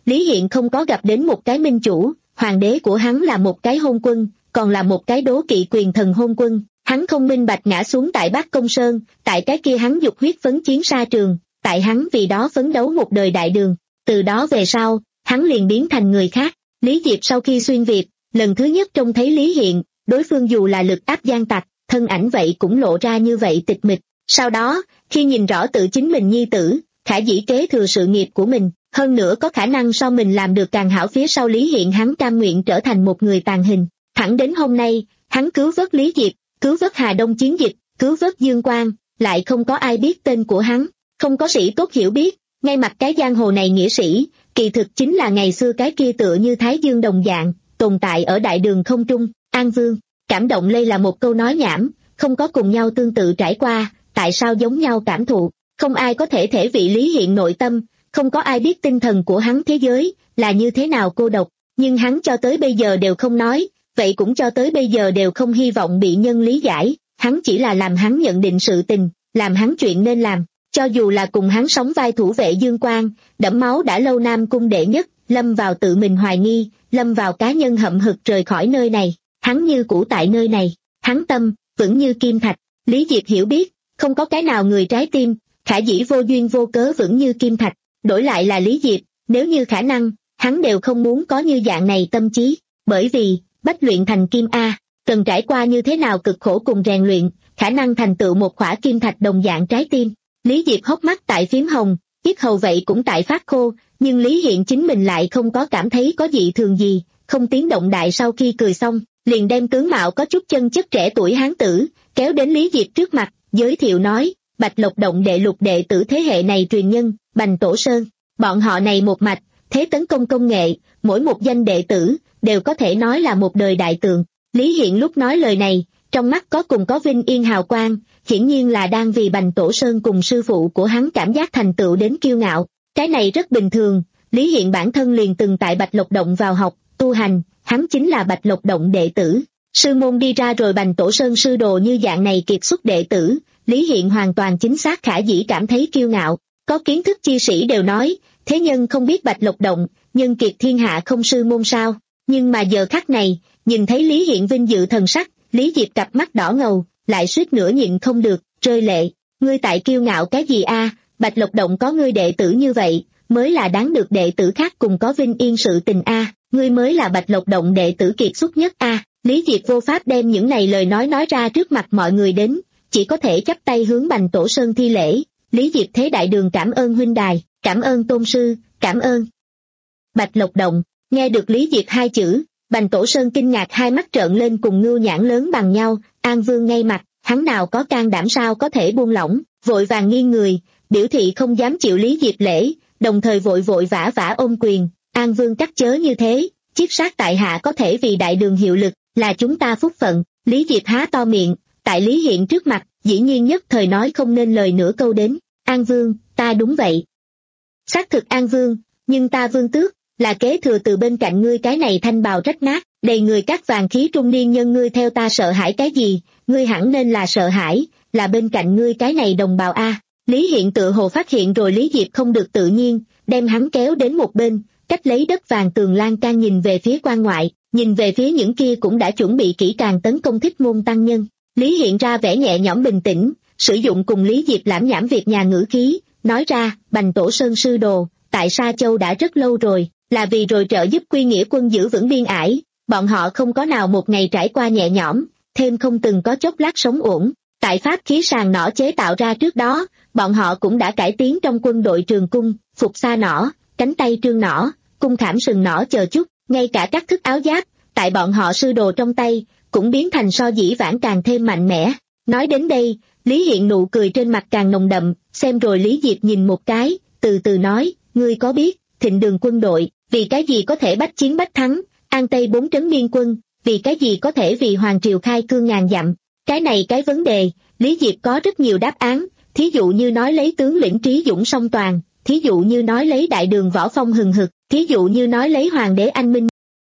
Lý Hiện không có gặp đến một cái minh chủ, hoàng đế của hắn là một cái hôn quân, còn là một cái đố kỵ quyền thần hôn quân. Hắn không minh bạch ngã xuống tại Bác Công Sơn, tại cái kia hắn dục huyết phấn chiến sa trường, tại hắn vì đó phấn đấu một đời đại đường. Từ đó về sau, hắn liền biến thành người khác. Lý Diệp sau khi xuyên Việt, lần thứ nhất trông thấy Lý Hiện, đối phương dù là lực áp gian tặc, thân ảnh vậy cũng lộ ra như vậy tịch mịch. Sau đó, khi nhìn rõ tự chính mình nhi tử, khả dĩ kế thừa sự nghiệp của mình, hơn nữa có khả năng so mình làm được càng hảo phía sau Lý Hiện hắn cam nguyện trở thành một người tàn hình. Thẳng đến hôm nay, hắn cứu vớt Lý Diệp, cứu vớt Hà Đông chiến dịch, cứu vớt Dương Quang, lại không có ai biết tên của hắn, không có sĩ tốt hiểu biết, ngay mặt cái giang hồ này nghĩa sĩ, kỳ thực chính là ngày xưa cái kia tựa như Thái Dương đồng dạng, tồn tại ở đại đường không trung. An Vương, cảm động lây là một câu nói nhảm, không có cùng nhau tương tự trải qua, tại sao giống nhau cảm thụ, không ai có thể thể vị Lý Hiện nội tâm, không có ai biết tinh thần của hắn thế giới là như thế nào cô độc, nhưng hắn cho tới bây giờ đều không nói, vậy cũng cho tới bây giờ đều không hy vọng bị nhân lý giải, hắn chỉ là làm hắn nhận định sự tình, làm hắn chuyện nên làm, cho dù là cùng hắn sống vai thủ vệ Dương Quang, đẫm máu đã lâu Nam Cung đệ nhất, lâm vào tự mình hoài nghi, lâm vào cá nhân hậm hực rời khỏi nơi này, hắn như cũ tại nơi này, hắn tâm, vững như kim thạch. Lý Diệp hiểu biết, không có cái nào người trái tim, khả dĩ vô duyên vô cớ vững như kim thạch, đổi lại là Lý Diệp, nếu như khả năng, hắn đều không muốn có như dạng này tâm trí, bởi vì, bách luyện thành kim A, cần trải qua như thế nào cực khổ cùng rèn luyện, khả năng thành tựu một khỏa kim thạch đồng dạng trái tim. Lý Diệp hốc mắt tại phím hồng, yết hầu vậy cũng tại phát khô, nhưng Lý Hiện chính mình lại không có cảm thấy có dị thường gì, không tiếng động đại sau khi cười xong, liền đem tướng mạo có chút chân chất trẻ tuổi hán tử, kéo đến Lý Diệp trước mặt, giới thiệu nói, Bạch Lộc Động đệ lục đệ tử thế hệ này truyền nhân, Bành Tổ Sơn, bọn họ này một mạch, thế tấn công công nghệ, mỗi một danh đệ tử, đều có thể nói là một đời đại tượng. Lý Hiện lúc nói lời này, trong mắt có cùng có vinh yên hào quang, hiển nhiên là đang vì Bành Tổ Sơn cùng sư phụ của hắn cảm giác thành tựu đến kiêu ngạo. Cái này rất bình thường, Lý Hiện bản thân liền từng tại Bạch Lộc Động vào học, tu hành, hắn chính là Bạch Lộc Động đệ tử. Sư môn đi ra rồi Bành Tổ Sơn sư đồ như dạng này kiệt xuất đệ tử, Lý Hiện hoàn toàn chính xác khả dĩ cảm thấy kiêu ngạo. Có kiến thức chi sĩ đều nói, thế nhân không biết Bạch Lộc Động, nhân kiệt thiên hạ không sư môn sao. Nhưng mà giờ khắc này, nhìn thấy Lý Hiện vinh dự thần sắc, Lý Diệp cặp mắt đỏ ngầu, lại suýt nữa nhịn không được, rơi lệ. Ngươi tại kiêu ngạo cái gì a? Bạch Lộc Động có ngươi đệ tử như vậy, mới là đáng được đệ tử khác cùng có vinh yên sự tình a. Ngươi mới là Bạch Lộc Động đệ tử kiệt xuất nhất a. Lý Diệp vô pháp đem những này lời nói nói ra trước mặt mọi người đến, chỉ có thể chắp tay hướng Bành Tổ Sơn thi lễ. Lý Diệp thế đại đường cảm ơn huynh đài, cảm ơn tôn sư, cảm ơn. Bạch Lộc Động, nghe được Lý Diệp hai chữ, Bành Tổ Sơn kinh ngạc hai mắt trợn lên cùng ngưu nhãn lớn bằng nhau, An Vương ngay mặt, hắn nào có can đảm sao có thể buông lỏng, vội vàng nghiêng người, biểu thị không dám chịu Lý Diệp lễ, đồng thời vội vội vã vã ôm quyền, An Vương trắc chớ như thế, chiết sát tại hạ có thể vì đại đường hiệu lực, là chúng ta phúc phận. Lý Diệp há to miệng, tại Lý Hiện trước mặt, dĩ nhiên nhất thời nói không nên lời nửa câu đến, An Vương, ta đúng vậy. Xác thực An Vương, nhưng ta Vương Tước, là kế thừa từ bên cạnh ngươi cái này thanh bào rách nát, đầy người các vàng khí trung niên nhân ngươi theo ta sợ hãi cái gì, ngươi hẳn nên là sợ hãi, là bên cạnh ngươi cái này đồng bào a. Lý Hiện tự hồ phát hiện rồi Lý Diệp không được tự nhiên, đem hắn kéo đến một bên, cách lấy đất vàng tường lan can nhìn về phía quan ngoại, nhìn về phía những kia cũng đã chuẩn bị kỹ càng tấn công Thích Môn tăng nhân. Lý Hiện ra vẻ nhẹ nhõm bình tĩnh, sử dụng cùng Lý Diệp lãm nhảm việc nhà ngữ khí, nói ra, Bành Tổ Sơn sư đồ, tại Sa Châu đã rất lâu rồi, là vì rồi trợ giúp Quy Nghĩa quân giữ vững biên ải, bọn họ không có nào một ngày trải qua nhẹ nhõm, thêm không từng có chốc lát sống ổn. Tại pháp khí sàng nỏ chế tạo ra trước đó, bọn họ cũng đã cải tiến trong quân đội trường cung, phục xa nỏ, cánh tay trương nỏ, cung khảm sừng nỏ chờ chút, ngay cả các thức áo giáp, tại bọn họ sư đồ trong tay, cũng biến thành so dĩ vãng càng thêm mạnh mẽ. Nói đến đây, Lý Hiện nụ cười trên mặt càng nồng đậm, xem rồi Lý Diệp nhìn một cái, từ từ nói, ngươi có biết, Thịnh Đường quân đội, vì cái gì có thể bách chiến bách thắng, An Tây bốn trấn biên quân, vì cái gì có thể vì Hoàng Triều khai cương ngàn dặm. Cái này cái vấn đề, Lý Diệp có rất nhiều đáp án, thí dụ như nói lấy tướng lĩnh trí dũng song toàn, thí dụ như nói lấy đại đường võ phong hừng hực, thí dụ như nói lấy hoàng đế anh minh.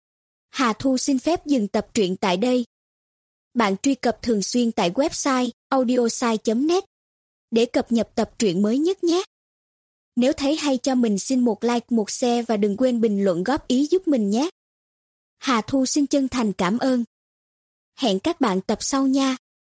Hà Thu xin phép dừng tập truyện tại đây. Bạn truy cập thường xuyên tại website audiosai chấm net để cập nhật tập truyện mới nhất nhé. Nếu thấy hay cho mình xin một like, một share và đừng quên bình luận góp ý giúp mình nhé. Hà Thu xin chân thành cảm ơn. Hẹn các bạn tập sau nha.